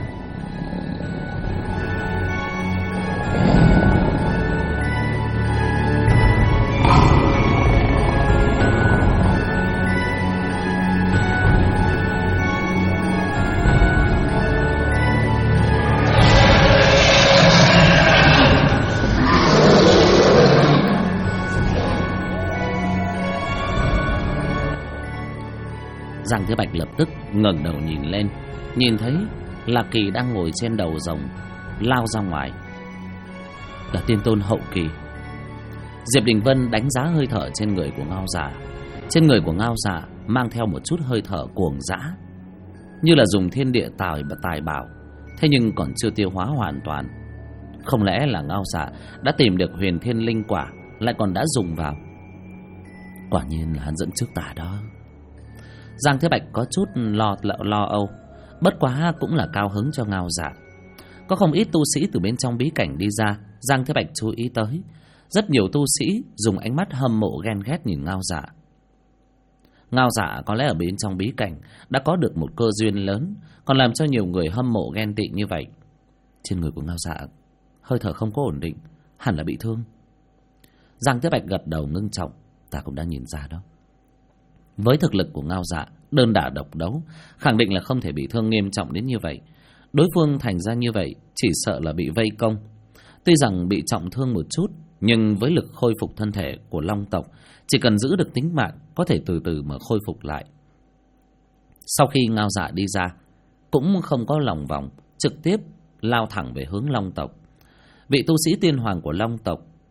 Giang Thế Bạch lập tức ngẩng đầu nhìn lên, nhìn thấy Lạc Kỳ đang ngồi trên đầu rồng lao ra ngoài. Là tiên tôn hậu kỳ. Diệp Đình Vân đánh giá hơi thở trên người của Ngao Dạ. Trên người của Ngao Dạ mang theo một chút hơi thở cuồng dã, như là dùng thiên địa tài bảo, thế nhưng còn chưa tiêu hóa hoàn toàn. Không lẽ là Ngao Dạ đã tìm được huyền thiên linh quả, lại còn đã dùng vào? Quả nhiên là hắn dẫn trước ta đó. Giang Thế Bạch có chút lo âu, bất quá cũng là cao hứng cho Ngao Dạ. Có không ít tu sĩ từ bên trong bí cảnh đi ra, Giang Thế Bạch chú ý tới. Rất nhiều tu sĩ dùng ánh mắt hâm mộ ghen ghét nhìn Ngao Dạ. Ngao Dạ có lẽ ở bên trong bí cảnh đã có được một cơ duyên lớn, còn làm cho nhiều người hâm mộ ghen tị như vậy. Trên người của Ngao Dạ hơi thở không có ổn định, hẳn là bị thương. Giang Thế Bạch gật đầu ngưng trọng. Ta cũng đã nhìn ra đó. Với thực lực của Ngao Dạ, đơn đả độc đấu, khẳng định là không thể bị thương nghiêm trọng đến như vậy. Đối phương thành ra như vậy, chỉ sợ là bị vây công. Tuy rằng bị trọng thương một chút, nhưng với lực khôi phục thân thể của Long tộc, chỉ cần giữ được tính mạng, có thể từ từ mà khôi phục lại. Sau khi Ngao Dạ đi ra, cũng không có lòng vòng, trực tiếp lao thẳng về hướng Long tộc. Vị tu sĩ tiên hoàng của Long tộc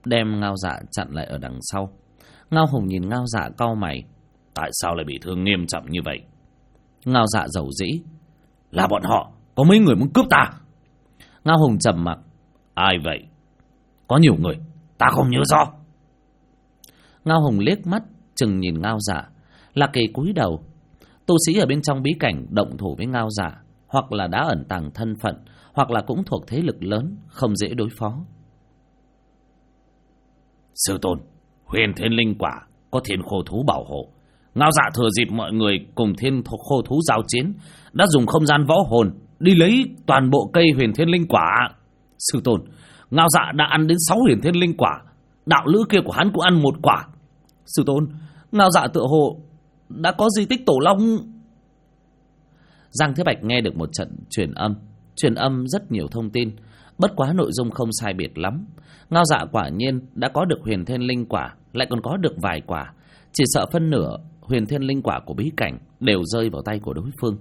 đem Ngao Dạ chặn lại ở đằng sau. Ngao Hùng nhìn Ngao Dạ cau mày. Tại sao lại bị thương nghiêm trọng như vậy? Ngao Dạ dầu dĩ. Là bọn họ, có mấy người muốn cướp ta. Ngao Hùng trầm mặc. Ai vậy? Có nhiều người, ta không nhớ rõ. Ngao Hùng liếc mắt chừng nhìn Ngao Dạ. Lạc Kỳ cúi đầu. Tu sĩ ở bên trong bí cảnh động thủ với Ngao Dạ, hoặc là đã ẩn tàng thân phận, hoặc là cũng thuộc thế lực lớn, không dễ đối phó. Sư tôn, Huyền Thiên Linh Quả có thiên khô thú bảo hộ. Ngao Dạ thừa dịp mọi người cùng thiên khô thú giao chiến, đã dùng không gian võ hồn đi lấy toàn bộ cây Huyền Thiên Linh Quả. Sư tôn, Ngao Dạ đã ăn đến 6 Huyền Thiên Linh Quả, đạo lữ kia của hắn cũng ăn 1 quả. Sư tôn, Ngao Dạ tựa hồ đã có di tích Tổ Long. Giang Thế Bạch nghe được một trận truyền âm rất nhiều thông tin, bất quá nội dung không sai biệt lắm. Ngao Dạ quả nhiên đã có được Huyền Thiên Linh Quả, lại còn có được vài quả, chỉ sợ phân nửa Huyền Thiên Linh Quả của bí cảnh đều rơi vào tay của đối phương.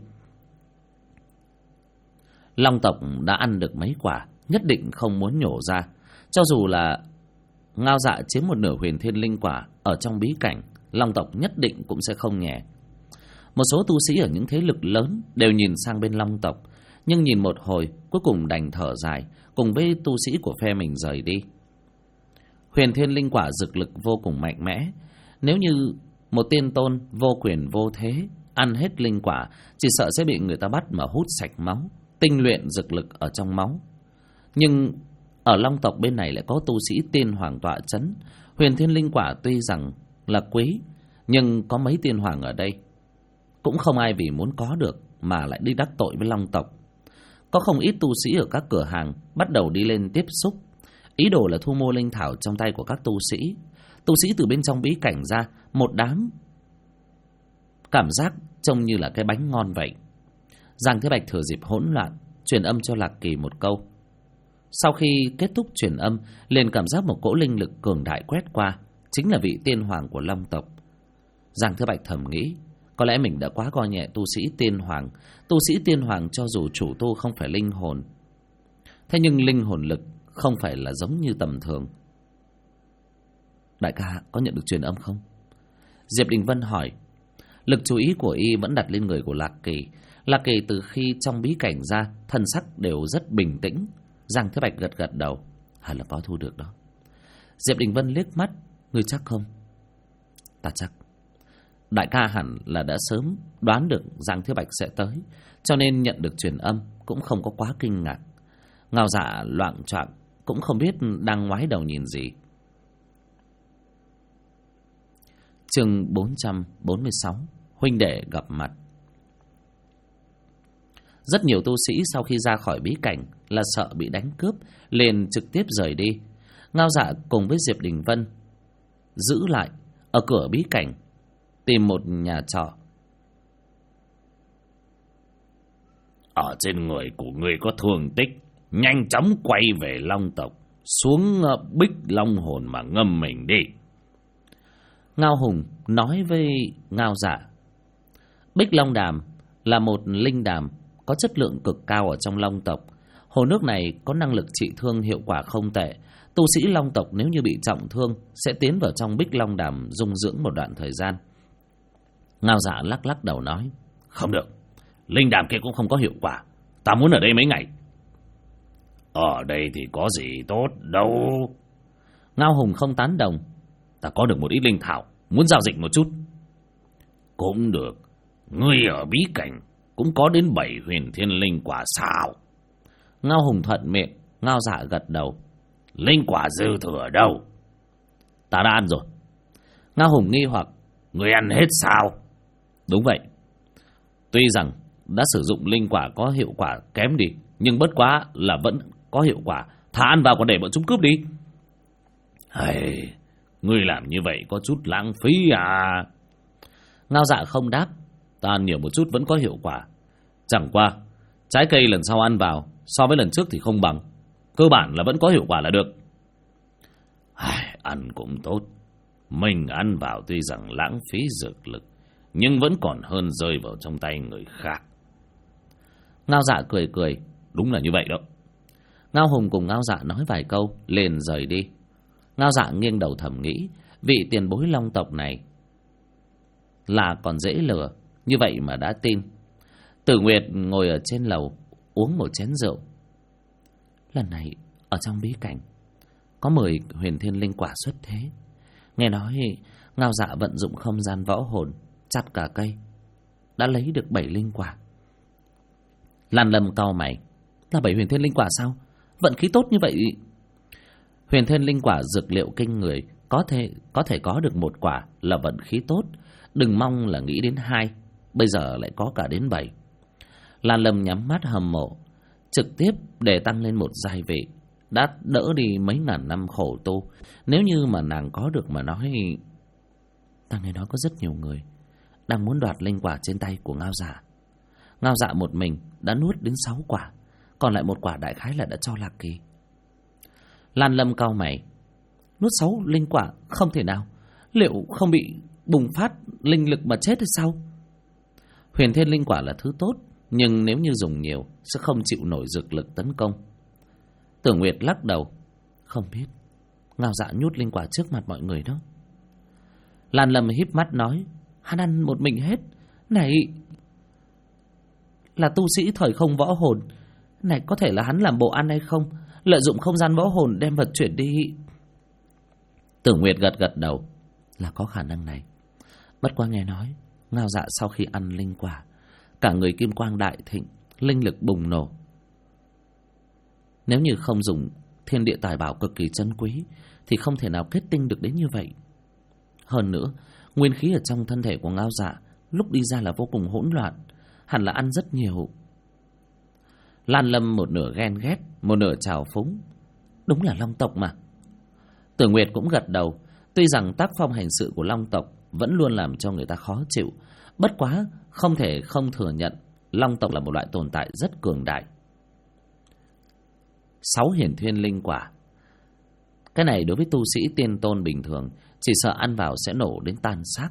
Long tộc đã ăn được mấy quả, nhất định không muốn nhổ ra. Cho dù là Ngao Dạ chiếm một nửa Huyền Thiên Linh Quả ở trong bí cảnh, Long tộc nhất định cũng sẽ không nhẹ. Một số tu sĩ ở những thế lực lớn đều nhìn sang bên Long tộc, nhưng nhìn một hồi cuối cùng đành thở dài, cùng với tu sĩ của phe mình rời đi. Huyền Thiên Linh Quả dược lực vô cùng mạnh mẽ, nếu như một tiên tôn vô quyền vô thế ăn hết linh quả, chỉ sợ sẽ bị người ta bắt mà hút sạch máu, tinh luyện dược lực ở trong máu. Nhưng ở Long tộc bên này lại có tu sĩ tiên hoàng tọa chấn. Huyền Thiên Linh Quả tuy rằng là quý, nhưng có mấy tiên hoàng ở đây, cũng không ai vì muốn có được mà lại đi đắc tội với Long tộc. Có không ít tu sĩ ở các cửa hàng bắt đầu đi lên tiếp xúc, ý đồ là thu mua linh thảo trong tay của các tu sĩ. Tu sĩ từ bên trong bí cảnh ra, một đám cảm giác trông như là cái bánh ngon vậy. Giang Thế Bạch thừa dịp hỗn loạn truyền âm cho Lạc Kỳ một câu. Sau khi kết thúc truyền âm, liền cảm giác một cỗ linh lực cường đại quét qua, chính là vị tiên hoàng của Long tộc. Giang Thế Bạch thầm nghĩ, có lẽ mình đã quá coi nhẹ tu sĩ tiên hoàng. Tu sĩ tiên hoàng cho dù chủ tu không phải linh hồn, thế nhưng linh hồn lực không phải là giống như tầm thường. Đại ca có nhận được truyền âm không? Diệp Đình Vân hỏi. Lực chú ý của y vẫn đặt lên người của Lạc Kỳ. Lạc Kỳ từ khi trong bí cảnh ra, thân sắc đều rất bình tĩnh. Giang Thế Bạch gật gật đầu. Hẳn là có thu được đó. Diệp Đình Vân liếc mắt. Ngươi chắc không? Ta chắc. Đại ca hẳn là đã sớm đoán được Giang Thế Bạch sẽ tới, cho nên nhận được truyền âm cũng không có quá kinh ngạc. Ngao Dạ loạng choạng, cũng không biết đang ngoái đầu nhìn gì. Chương 446, huynh đệ gặp mặt. Rất nhiều tu sĩ sau khi ra khỏi bí cảnh là sợ bị đánh cướp, liền trực tiếp rời đi. Ngao Dạ cùng với Diệp Đình Vân giữ lại ở cửa bí cảnh, tìm một nhà trọ. Ở trên người của ngươi có thương tích, nhanh chóng quay về Long tộc, xuống Bích Long Hồn mà ngâm mình đi. Ngao Hùng nói với Ngao Dạ. Bích Long Đàm là một linh đàm có chất lượng cực cao ở trong Long tộc. Hồ nước này có năng lực trị thương hiệu quả không tệ. Tu sĩ Long tộc nếu như bị trọng thương sẽ tiến vào trong Bích Long Đàm dung dưỡng một đoạn thời gian. Ngao Dạ lắc lắc đầu nói. Không được, linh đàm kia cũng không có hiệu quả. Ta muốn ở đây mấy ngày. Ở đây thì có gì tốt đâu. Ngao Hùng không tán đồng. Ta có được một ít linh thảo, muốn giao dịch một chút. Cũng được, ngươi ở bí cảnh cũng có đến 7 huyền thiên linh quả sao? Ngao Hùng thuận miệng. Ngao Dạ gật đầu. Linh quả dư thừa ở đâu? Ta đã ăn rồi. Ngao Hùng nghi hoặc. Ngươi ăn hết sao? Đúng vậy. Tuy rằng đã sử dụng linh quả có hiệu quả kém đi, nhưng bất quá là vẫn có hiệu quả. Thả ăn vào còn để bọn chúng cướp đi. Hey, ngươi làm như vậy có chút lãng phí à? Ngao Dạ không đáp. Ta ăn nhiều một chút vẫn có hiệu quả. Chẳng qua trái cây lần sau ăn vào so với lần trước thì không bằng. Cơ bản là vẫn có hiệu quả là được. Ăn cũng tốt. Mình ăn vào tuy rằng lãng phí dược lực, nhưng vẫn còn hơn rơi vào trong tay người khác. Ngao Dạ cười cười. Đúng là như vậy đó. Ngao Hùng cùng Ngao Dạ nói vài câu liền rời đi. Ngao Dạ nghiêng đầu thầm nghĩ, vị tiền bối Long tộc này là còn dễ lừa, như vậy mà đã tin. Tử Nguyệt ngồi ở trên lầu uống một chén rượu. Lần này ở trong bí cảnh có 10 huyền thiên linh quả xuất thế. Nghe nói Ngao Dạ vận dụng không gian võ hồn chặt cả cây, đã lấy được 7 linh quả. Lan Lâm cau mày, là 7 huyền thiên linh quả sao? Vận khí tốt như vậy. Huyền thiên linh quả dược liệu kinh người, có thể có được 1 quả là vận khí tốt, đừng mong là nghĩ đến 2, bây giờ lại có cả đến 7. Lan Lâm nhắm mắt hâm mộ, trực tiếp để tăng lên 1 giai vị, đã đỡ đi mấy ngàn năm khổ tu. Nếu như mà nàng có được mà nói, ta nghe nói có rất nhiều người đang muốn đoạt linh quả trên tay của Ngao Dạ. Ngao Dạ một mình đã nuốt đến 6 quả, còn lại 1 quả đại khái là đã cho Lạc Kỳ. Lan Lâm cau mày, nuốt 6 linh quả không thể nào, liệu không bị bùng phát linh lực mà chết hay sao? Huyền thiên linh quả là thứ tốt, nhưng nếu như dùng nhiều sẽ không chịu nổi dược lực tấn công. Tử Nguyệt lắc đầu, không biết, Ngao Dạ nhút linh quả trước mặt mọi người đó. Lan Lâm híp mắt nói, hắn ăn một mình hết. Này là tu sĩ thời không võ hồn, này có thể là hắn làm bộ ăn hay không, lợi dụng không gian võ hồn đem vật chuyển đi. Tử Nguyệt gật gật đầu, là có khả năng này. Bất quá nghe nói Ngao Dạ sau khi ăn linh quả, cả người kim quang đại thịnh, linh lực bùng nổ. Nếu như không dùng thiên địa tài bảo cực kỳ珍quý thì không thể nào kết tinh được đến như vậy. Hơn nữa, nguyên khí ở trong thân thể của Ngao Dạ lúc đi ra là vô cùng hỗn loạn, hẳn là ăn rất nhiều. Lan Lâm một nửa ghen ghét, một nửa trào phúng, đúng là Long tộc mà. Tử Nguyệt cũng gật đầu, tuy rằng tác phong hành sự của Long tộc vẫn luôn làm cho người ta khó chịu, bất quá không thể không thừa nhận Long tộc là một loại tồn tại rất cường đại. 6 hiển thiên linh quả, cái này đối với tu sĩ tiên tôn bình thường chỉ sợ ăn vào sẽ nổ đến tan xác.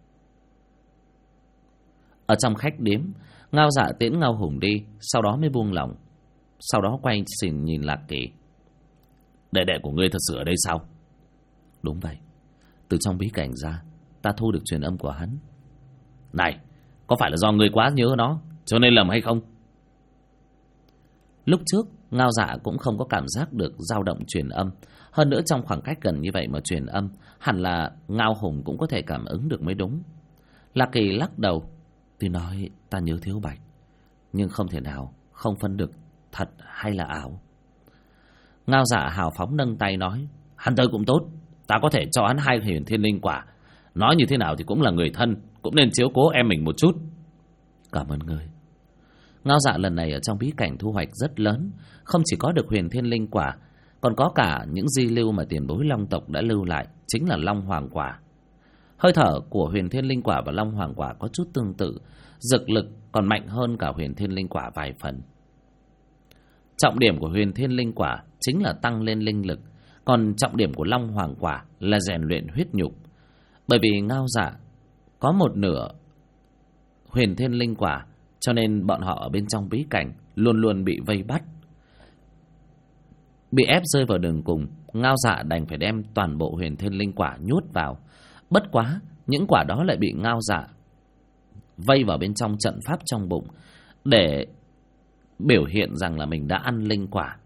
Ở trong khách điếm, Ngao Dạ tiễn Ngao Hùng đi, sau đó mới buông lỏng. Sau đó quay xỉn nhìn Lạc Kỳ, đệ đệ của ngươi thật sự ở đây sao? Đúng vậy, từ trong bí cảnh ra ta thu được truyền âm của hắn. Này, có phải là do ngươi quá nhớ nó cho nên lầm hay không? Lúc trước Ngao Dạ cũng không có cảm giác được dao động truyền âm. Hơn nữa trong khoảng cách gần như vậy mà truyền âm, hẳn là Ngao Hùng cũng có thể cảm ứng được mới đúng. Lạc Kỳ lắc đầu, tuy nói ta nhớ Thiếu Bạch, nhưng không thể nào không phân được thật hay là ảo. Ngao Dạ hào phóng nâng tay nói, hắn tới cũng tốt, ta có thể cho hắn 2 huyền thiên linh quả. Nói như thế nào thì cũng là người thân, cũng nên chiếu cố em mình một chút. Cảm ơn người. Ngao Dạ lần này ở trong bí cảnh thu hoạch rất lớn, không chỉ có được huyền thiên linh quả, còn có cả những di lưu mà tiền bối Long tộc đã lưu lại, chính là Long Hoàng quả. Hơi thở của huyền thiên linh quả và Long Hoàng quả có chút tương tự, dược lực còn mạnh hơn cả huyền thiên linh quả vài phần. Trọng điểm của huyền thiên linh quả chính là tăng lên linh lực, còn trọng điểm của Long Hoàng quả là rèn luyện huyết nhục. Bởi vì Ngao Dạ có một nửa huyền thiên linh quả, cho nên bọn họ ở bên trong bí cảnh luôn luôn bị vây bắt. Bị ép rơi vào đường cùng, Ngao Dạ đành phải đem toàn bộ huyền thiên linh quả nhốt vào. Bất quá, những quả đó lại bị Ngao Dạ vây vào bên trong trận pháp trong bụng, để biểu hiện rằng là mình đã ăn linh quả.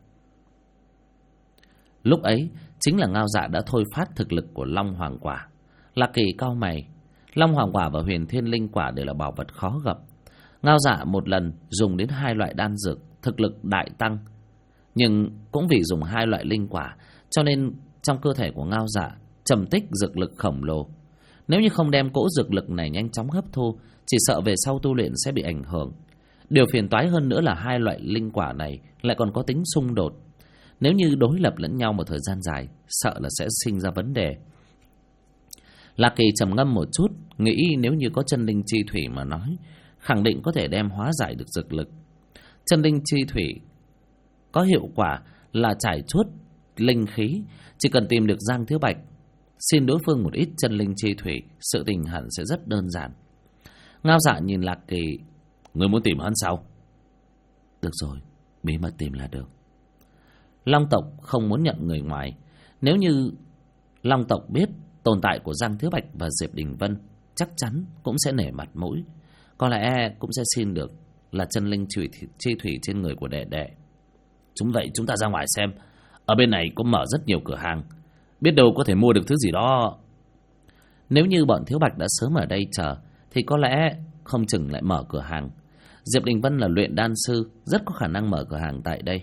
Lúc ấy, chính là Ngao Dạ đã thôi phát thực lực của Long Hoàng quả. Lạc Kỳ cau mày, Long Hoàng quả và huyền thiên linh quả đều là bảo vật khó gặp. Ngao Dạ một lần dùng đến 2 loại đan dược, thực lực đại tăng. Nhưng cũng vì dùng 2 loại linh quả, cho nên trong cơ thể của Ngao Dạ trầm tích dược lực khổng lồ. Nếu như không đem cỗ dược lực này nhanh chóng hấp thu, chỉ sợ về sau tu luyện sẽ bị ảnh hưởng. Điều phiền toái hơn nữa là 2 loại linh quả này lại còn có tính xung đột. Nếu như đối lập lẫn nhau một thời gian dài, sợ là sẽ sinh ra vấn đề. Lạc Kỳ trầm ngâm một chút, nghĩ nếu như có chân linh chi thủy mà nói, khẳng định có thể đem hóa giải được dược lực. Chân linh chi thủy có hiệu quả là trải chuốt linh khí, chỉ cần tìm được Giang Thiếu Bạch, xin đối phương một ít chân linh chi thủy, sự tình hẳn sẽ rất đơn giản. Ngao Dạ nhìn Lạc Kỳ, người muốn tìm hắn sao? Được rồi, bí mật tìm là được. Long tộc không muốn nhận người ngoài, nếu như Long tộc biết tồn tại của Giang Thiếu Bạch và Diệp Đình Vân, chắc chắn cũng sẽ nể mặt mũi, có lẽ cũng sẽ xin được là chân linh chi thủy trên người của đệ đệ. Chúng ta ra ngoài xem, ở bên này có mở rất nhiều cửa hàng, biết đâu có thể mua được thứ gì đó. Nếu như bọn Thiếu Bạch đã sớm ở đây chờ thì có lẽ không chừng lại mở cửa hàng. Diệp Đình Vân là luyện đan sư, rất có khả năng mở cửa hàng tại đây.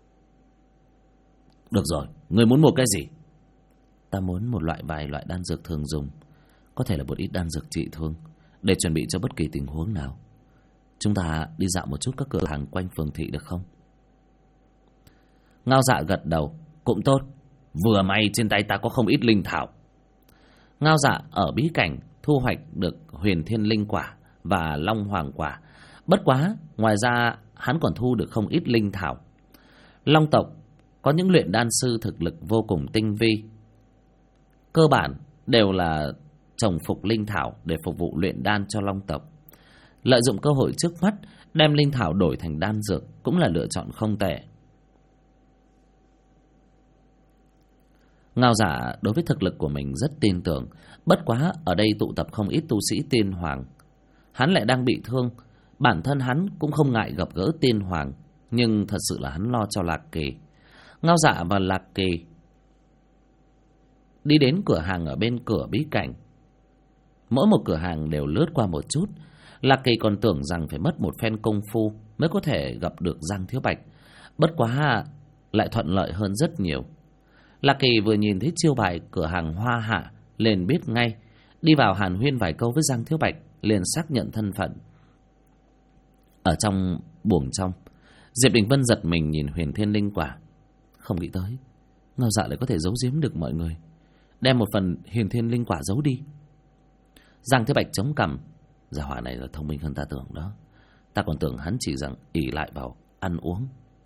Được rồi, người muốn mua cái gì? Ta muốn một vài loại đan dược thường dùng, có thể là một ít đan dược trị thương, để chuẩn bị cho bất kỳ tình huống nào. Chúng ta đi dạo một chút các cửa hàng quanh phường thị được không? Ngao Dạ gật đầu. Cũng tốt, vừa may trên tay ta có không ít linh thảo. Ngao Dạ ở bí cảnh thu hoạch được huyền thiên linh quả và long hoàng quả. Bất quá, ngoài ra hắn còn thu được không ít linh thảo. Long tộc có những luyện đan sư thực lực vô cùng tinh vi, cơ bản đều là trồng phục linh thảo để phục vụ luyện đan cho Long tộc. Lợi dụng cơ hội trước mắt đem linh thảo đổi thành đan dược cũng là lựa chọn không tệ. Ngao Dạ đối với thực lực của mình rất tin tưởng. Bất quá ở đây tụ tập không ít tu sĩ tiên hoàng, hắn lại đang bị thương. Bản thân hắn cũng không ngại gặp gỡ tiên hoàng, nhưng thật sự là hắn lo cho Lạc Kỳ. Ngao Dạ và Lạc Kỳ đi đến cửa hàng ở bên cửa bí cảnh. Mỗi một cửa hàng đều lướt qua một chút. Lạc Kỳ còn tưởng rằng phải mất một phen công phu mới có thể gặp được Giang Thiếu Bạch. Bất quá lại thuận lợi hơn rất nhiều. Lạc Kỳ vừa nhìn thấy chiêu bài cửa hàng Hoa Hạ liền biết ngay. Đi vào hàn huyên vài câu với Giang Thiếu Bạch, liền xác nhận thân phận. Ở trong buồng trong, Diệp Đình Vân giật mình nhìn huyền thiên linh quả. Không nghĩ tới Ngao Dạ lại có thể giấu giếm được mọi người, đem một phần huyền thiên linh quả giấu đi. Giang Thiếu Bạch chống cằm. Gia hỏa này là thông minh hơn ta tưởng đó. Ta còn tưởng hắn chỉ rằng ỷ lại vào ăn uống.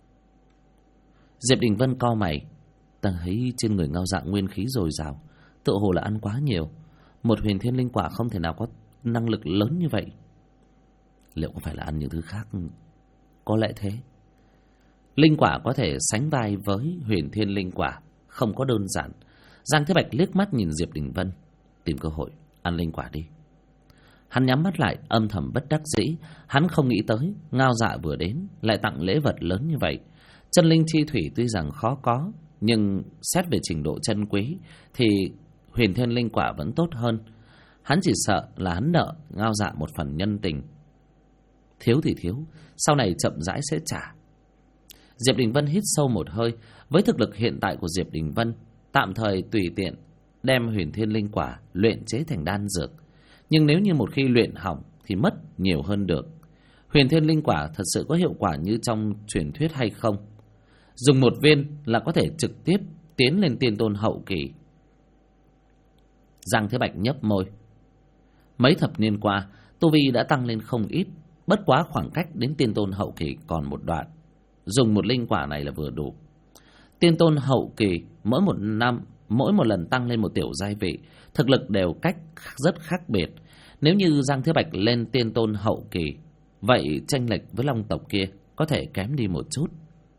Diệp Đình Vân cau mày. Ta thấy trên người Ngao Dạ nguyên khí dồi dào, tựa hồ là ăn quá nhiều. Một huyền thiên linh quả không thể nào có năng lực lớn như vậy. Liệu có phải là ăn những thứ khác? Có lẽ thế. Linh quả có thể sánh vai với huyền thiên linh quả, không có đơn giản. Giang Thế Bạch liếc mắt nhìn Diệp Đình Vân. Tìm cơ hội ăn linh quả đi. Hắn nhắm mắt lại âm thầm bất đắc dĩ. Hắn không nghĩ tới Ngao Dạ vừa đến lại tặng lễ vật lớn như vậy. Chân linh chi thủy tuy rằng khó có, nhưng xét về trình độ chân quý thì huyền thiên linh quả vẫn tốt hơn. Hắn chỉ sợ là hắn nợ Ngao Dạ một phần nhân tình. Thiếu thì thiếu, sau này chậm rãi sẽ trả. Diệp Đình Vân hít sâu một hơi. Với thực lực hiện tại của Diệp Đình Vân, tạm thời tùy tiện đem huyền thiên linh quả luyện chế thành đan dược. Nhưng nếu như một khi luyện hỏng thì mất nhiều hơn được. Huyền thiên linh quả thật sự có hiệu quả như trong truyền thuyết hay không? Dùng một viên là có thể trực tiếp tiến lên tiên tôn hậu kỳ. Giang Thế Bạch nhấp môi. Mấy thập niên qua, tu vi đã tăng lên không ít. Bất quá khoảng cách đến tiên tôn hậu kỳ còn một đoạn. Dùng một linh quả này là vừa đủ. Tiên tôn hậu kỳ mỗi một lần tăng lên một tiểu giai vị, thực lực đều cách rất khác biệt. Nếu như Giang Thế Bạch lên tiên tôn hậu kỳ, vậy chênh lệch với Long tộc kia có thể kém đi một chút.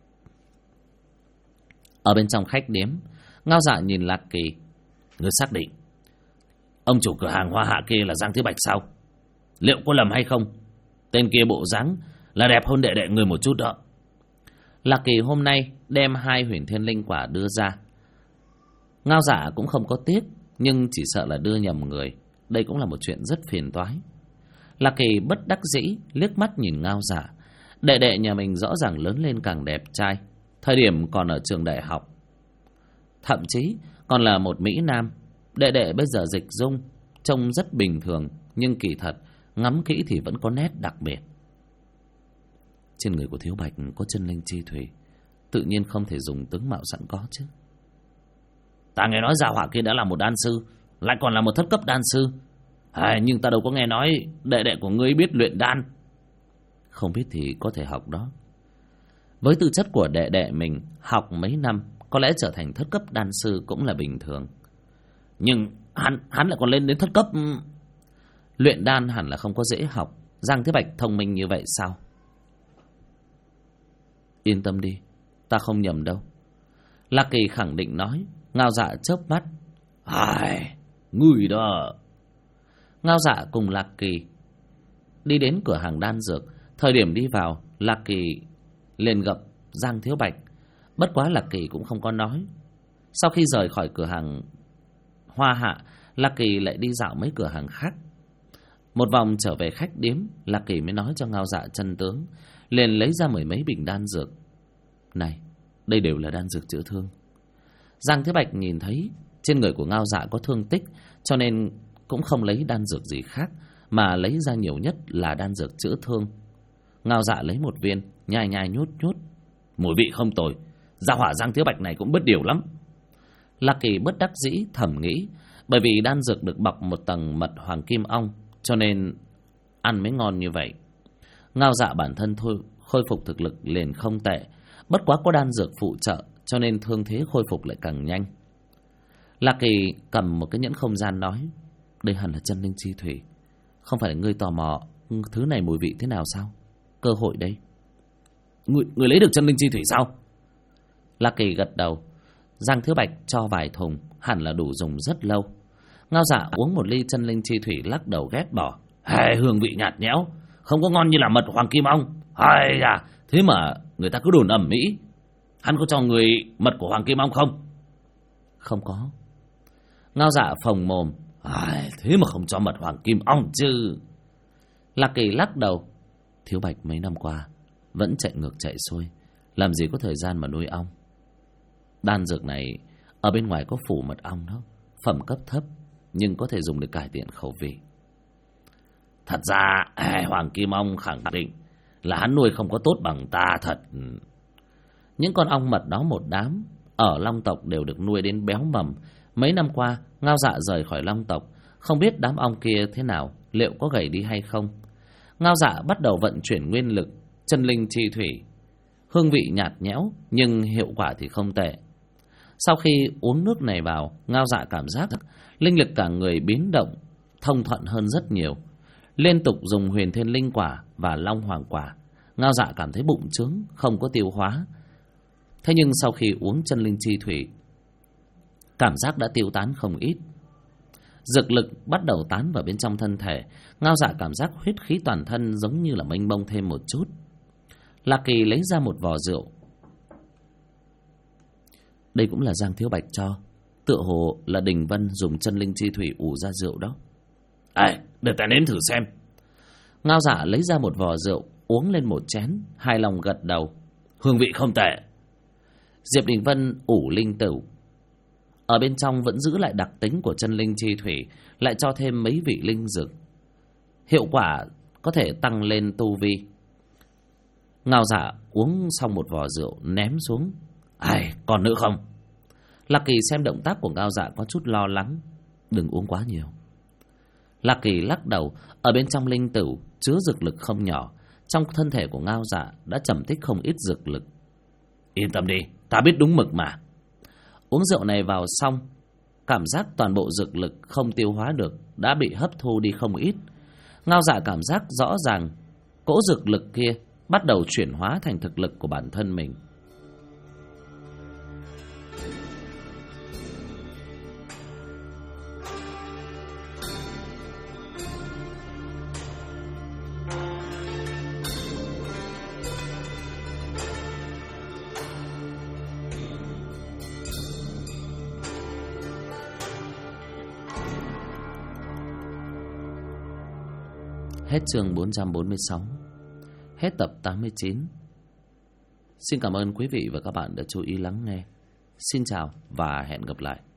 Ở bên trong khách điếm, Ngao Dạ nhìn Lạc Kỳ. Ngươi xác định ông chủ cửa hàng Hoa Hạ kia là Giang Thế Bạch sao? Liệu có lầm hay không? Tên kia bộ dáng là đẹp hơn đệ đệ người một chút đó. Lạc Kỳ hôm nay đem 2 huyền thiên linh quả đưa ra. Ngao Dạ cũng không có tiếc, nhưng chỉ sợ là đưa nhầm người. Đây cũng là một chuyện rất phiền toái. Lạc Kỳ bất đắc dĩ liếc mắt nhìn Ngao Dạ. Đệ đệ nhà mình rõ ràng lớn lên càng đẹp trai. Thời điểm còn ở trường đại học, thậm chí còn là một mỹ nam. Đệ đệ bây giờ dịch dung, trông rất bình thường, nhưng kỳ thật ngắm kỹ thì vẫn có nét đặc biệt. Trên người của Thiếu Bạch có chân linh chi thủy, tự nhiên không thể dùng tướng mạo sẵn có chứ. Ta nghe nói gia hỏa kia đã là một đan sư, lại còn là một thất cấp đan sư. Nhưng ta đâu có nghe nói đệ đệ của ngươi biết luyện đan. Không biết thì có thể học đó. Với tư chất của đệ đệ mình, học mấy năm có lẽ trở thành thất cấp đan sư cũng là bình thường. Nhưng hắn lại còn lên đến thất cấp. Luyện đan hẳn là không có dễ học. Giang Thế Bạch thông minh như vậy sao? Yên tâm đi, ta không nhầm đâu. Lạc Kỳ khẳng định nói. Ngao Dạ chớp mắt. Ai, người đó. Ngao Dạ cùng Lạc Kỳ đi đến cửa hàng đan dược. Thời điểm đi vào, Lạc Kỳ liền gặp Giang Thiếu Bạch. Bất quá Lạc Kỳ cũng không có nói. Sau khi rời khỏi cửa hàng Hoa Hạ, Lạc Kỳ lại đi dạo mấy cửa hàng khác. Một vòng trở về khách điếm, Lạc Kỳ mới nói cho Ngao Dạ chân tướng, liền lấy ra mười mấy bình đan dược. Này, đây đều là đan dược chữa thương. Giang Thiếu Bạch nhìn thấy trên người của Ngao Dạ có thương tích, cho nên cũng không lấy đan dược gì khác, mà lấy ra nhiều nhất là đan dược chữa thương. Ngao Dạ lấy một viên, nhai nhai nhút nhút. Mùi vị không tồi, gia hỏa Giang Thiếu Bạch này cũng bất điều lắm. Lạc Kỳ bất đắc dĩ thầm nghĩ, bởi vì đan dược được bọc một tầng mật hoàng kim ong, cho nên ăn mới ngon như vậy. Ngao Dạ bản thân thôi khôi phục thực lực liền không tệ, bất quá có đan dược phụ trợ, cho nên thương thế khôi phục lại càng nhanh. Lạc Kỳ cầm một cái nhẫn không gian nói, đây hẳn là chân linh chi thủy. Không phải là ngươi tò mò thứ này mùi vị thế nào sao? Cơ hội đấy. Người lấy được chân linh chi thủy sao? Lạc Kỳ gật đầu. Giang Thiếu Bạch cho vài thùng, hẳn là đủ dùng rất lâu. Ngao Dạ uống một ly chân linh chi thủy lắc đầu ghét bỏ. Hương vị nhạt nhẽo, không có ngon như là mật hoàng kim ong. Thế mà người ta cứ đồn ầm ĩ. Hắn có cho người mật của hoàng kim ong không? Không có. Ngao Dạ phồng mồm. Thế mà không cho mật hoàng kim ong chứ. Lạc Kỳ lắc đầu. Thiếu Bạch mấy năm qua vẫn chạy ngược chạy xuôi, làm gì có thời gian mà nuôi ong. Đan dược này ở bên ngoài có phủ mật ong đó, phẩm cấp thấp, nhưng có thể dùng để cải thiện khẩu vị. Thật ra hoàng kim ong khẳng định là hắn nuôi không có tốt bằng ta thật. Những con ong mật đó một đám ở Long tộc đều được nuôi đến béo mầm. Mấy năm qua Ngao Dạ rời khỏi Long tộc, không biết đám ong kia thế nào, liệu có gầy đi hay không. Ngao Dạ bắt đầu vận chuyển nguyên lực chân linh chi thủy. Hương vị nhạt nhẽo nhưng hiệu quả thì không tệ. Sau khi uống nước này vào, Ngao Dạ cảm giác linh lực cả người biến động, thông thuận hơn rất nhiều. Liên tục dùng Huyền Thiên Linh Quả và Long Hoàng Quả, Ngao Dạ cảm thấy bụng trướng, không có tiêu hóa. Thế nhưng sau khi uống chân linh chi thủy, cảm giác đã tiêu tán không ít. Dược lực bắt đầu tán vào bên trong thân thể. Ngao Dạ cảm giác huyết khí toàn thân giống như là mênh mông thêm một chút. Lạc Kỳ lấy ra một vò rượu. Đây cũng là Giang Thiếu Bạch cho, tựa hồ là Đình Vân dùng chân linh chi thủy ủ ra rượu đó. Để ta nếm thử xem. Ngao Dạ lấy ra một vò rượu, uống lên một chén, hài lòng gật đầu. Hương vị không tệ. Diệp Đình Vân ủ linh tửu, ở bên trong vẫn giữ lại đặc tính của chân linh chi thủy, lại cho thêm mấy vị linh dược, hiệu quả có thể tăng lên tu vi. Ngao Dạ uống xong một vò rượu ném xuống. Còn nữa không? Lạc Kỳ xem động tác của Ngao Dạ có chút lo lắng. Đừng uống quá nhiều. Lạc Kỳ lắc đầu. Ở bên trong linh tửu chứa dược lực không nhỏ, trong thân thể của Ngao Dạ đã trầm tích không ít dược lực. Yên tâm đi, ta biết đúng mực mà. Uống rượu này vào xong, cảm giác toàn bộ dược lực không tiêu hóa được đã bị hấp thu đi không ít. Ngao Dạ cảm giác rõ ràng cỗ dược lực kia bắt đầu chuyển hóa thành thực lực của bản thân mình. Hết chương 446. Hết tập 89. Xin cảm ơn quý vị và các bạn đã chú ý lắng nghe. Xin chào và hẹn gặp lại.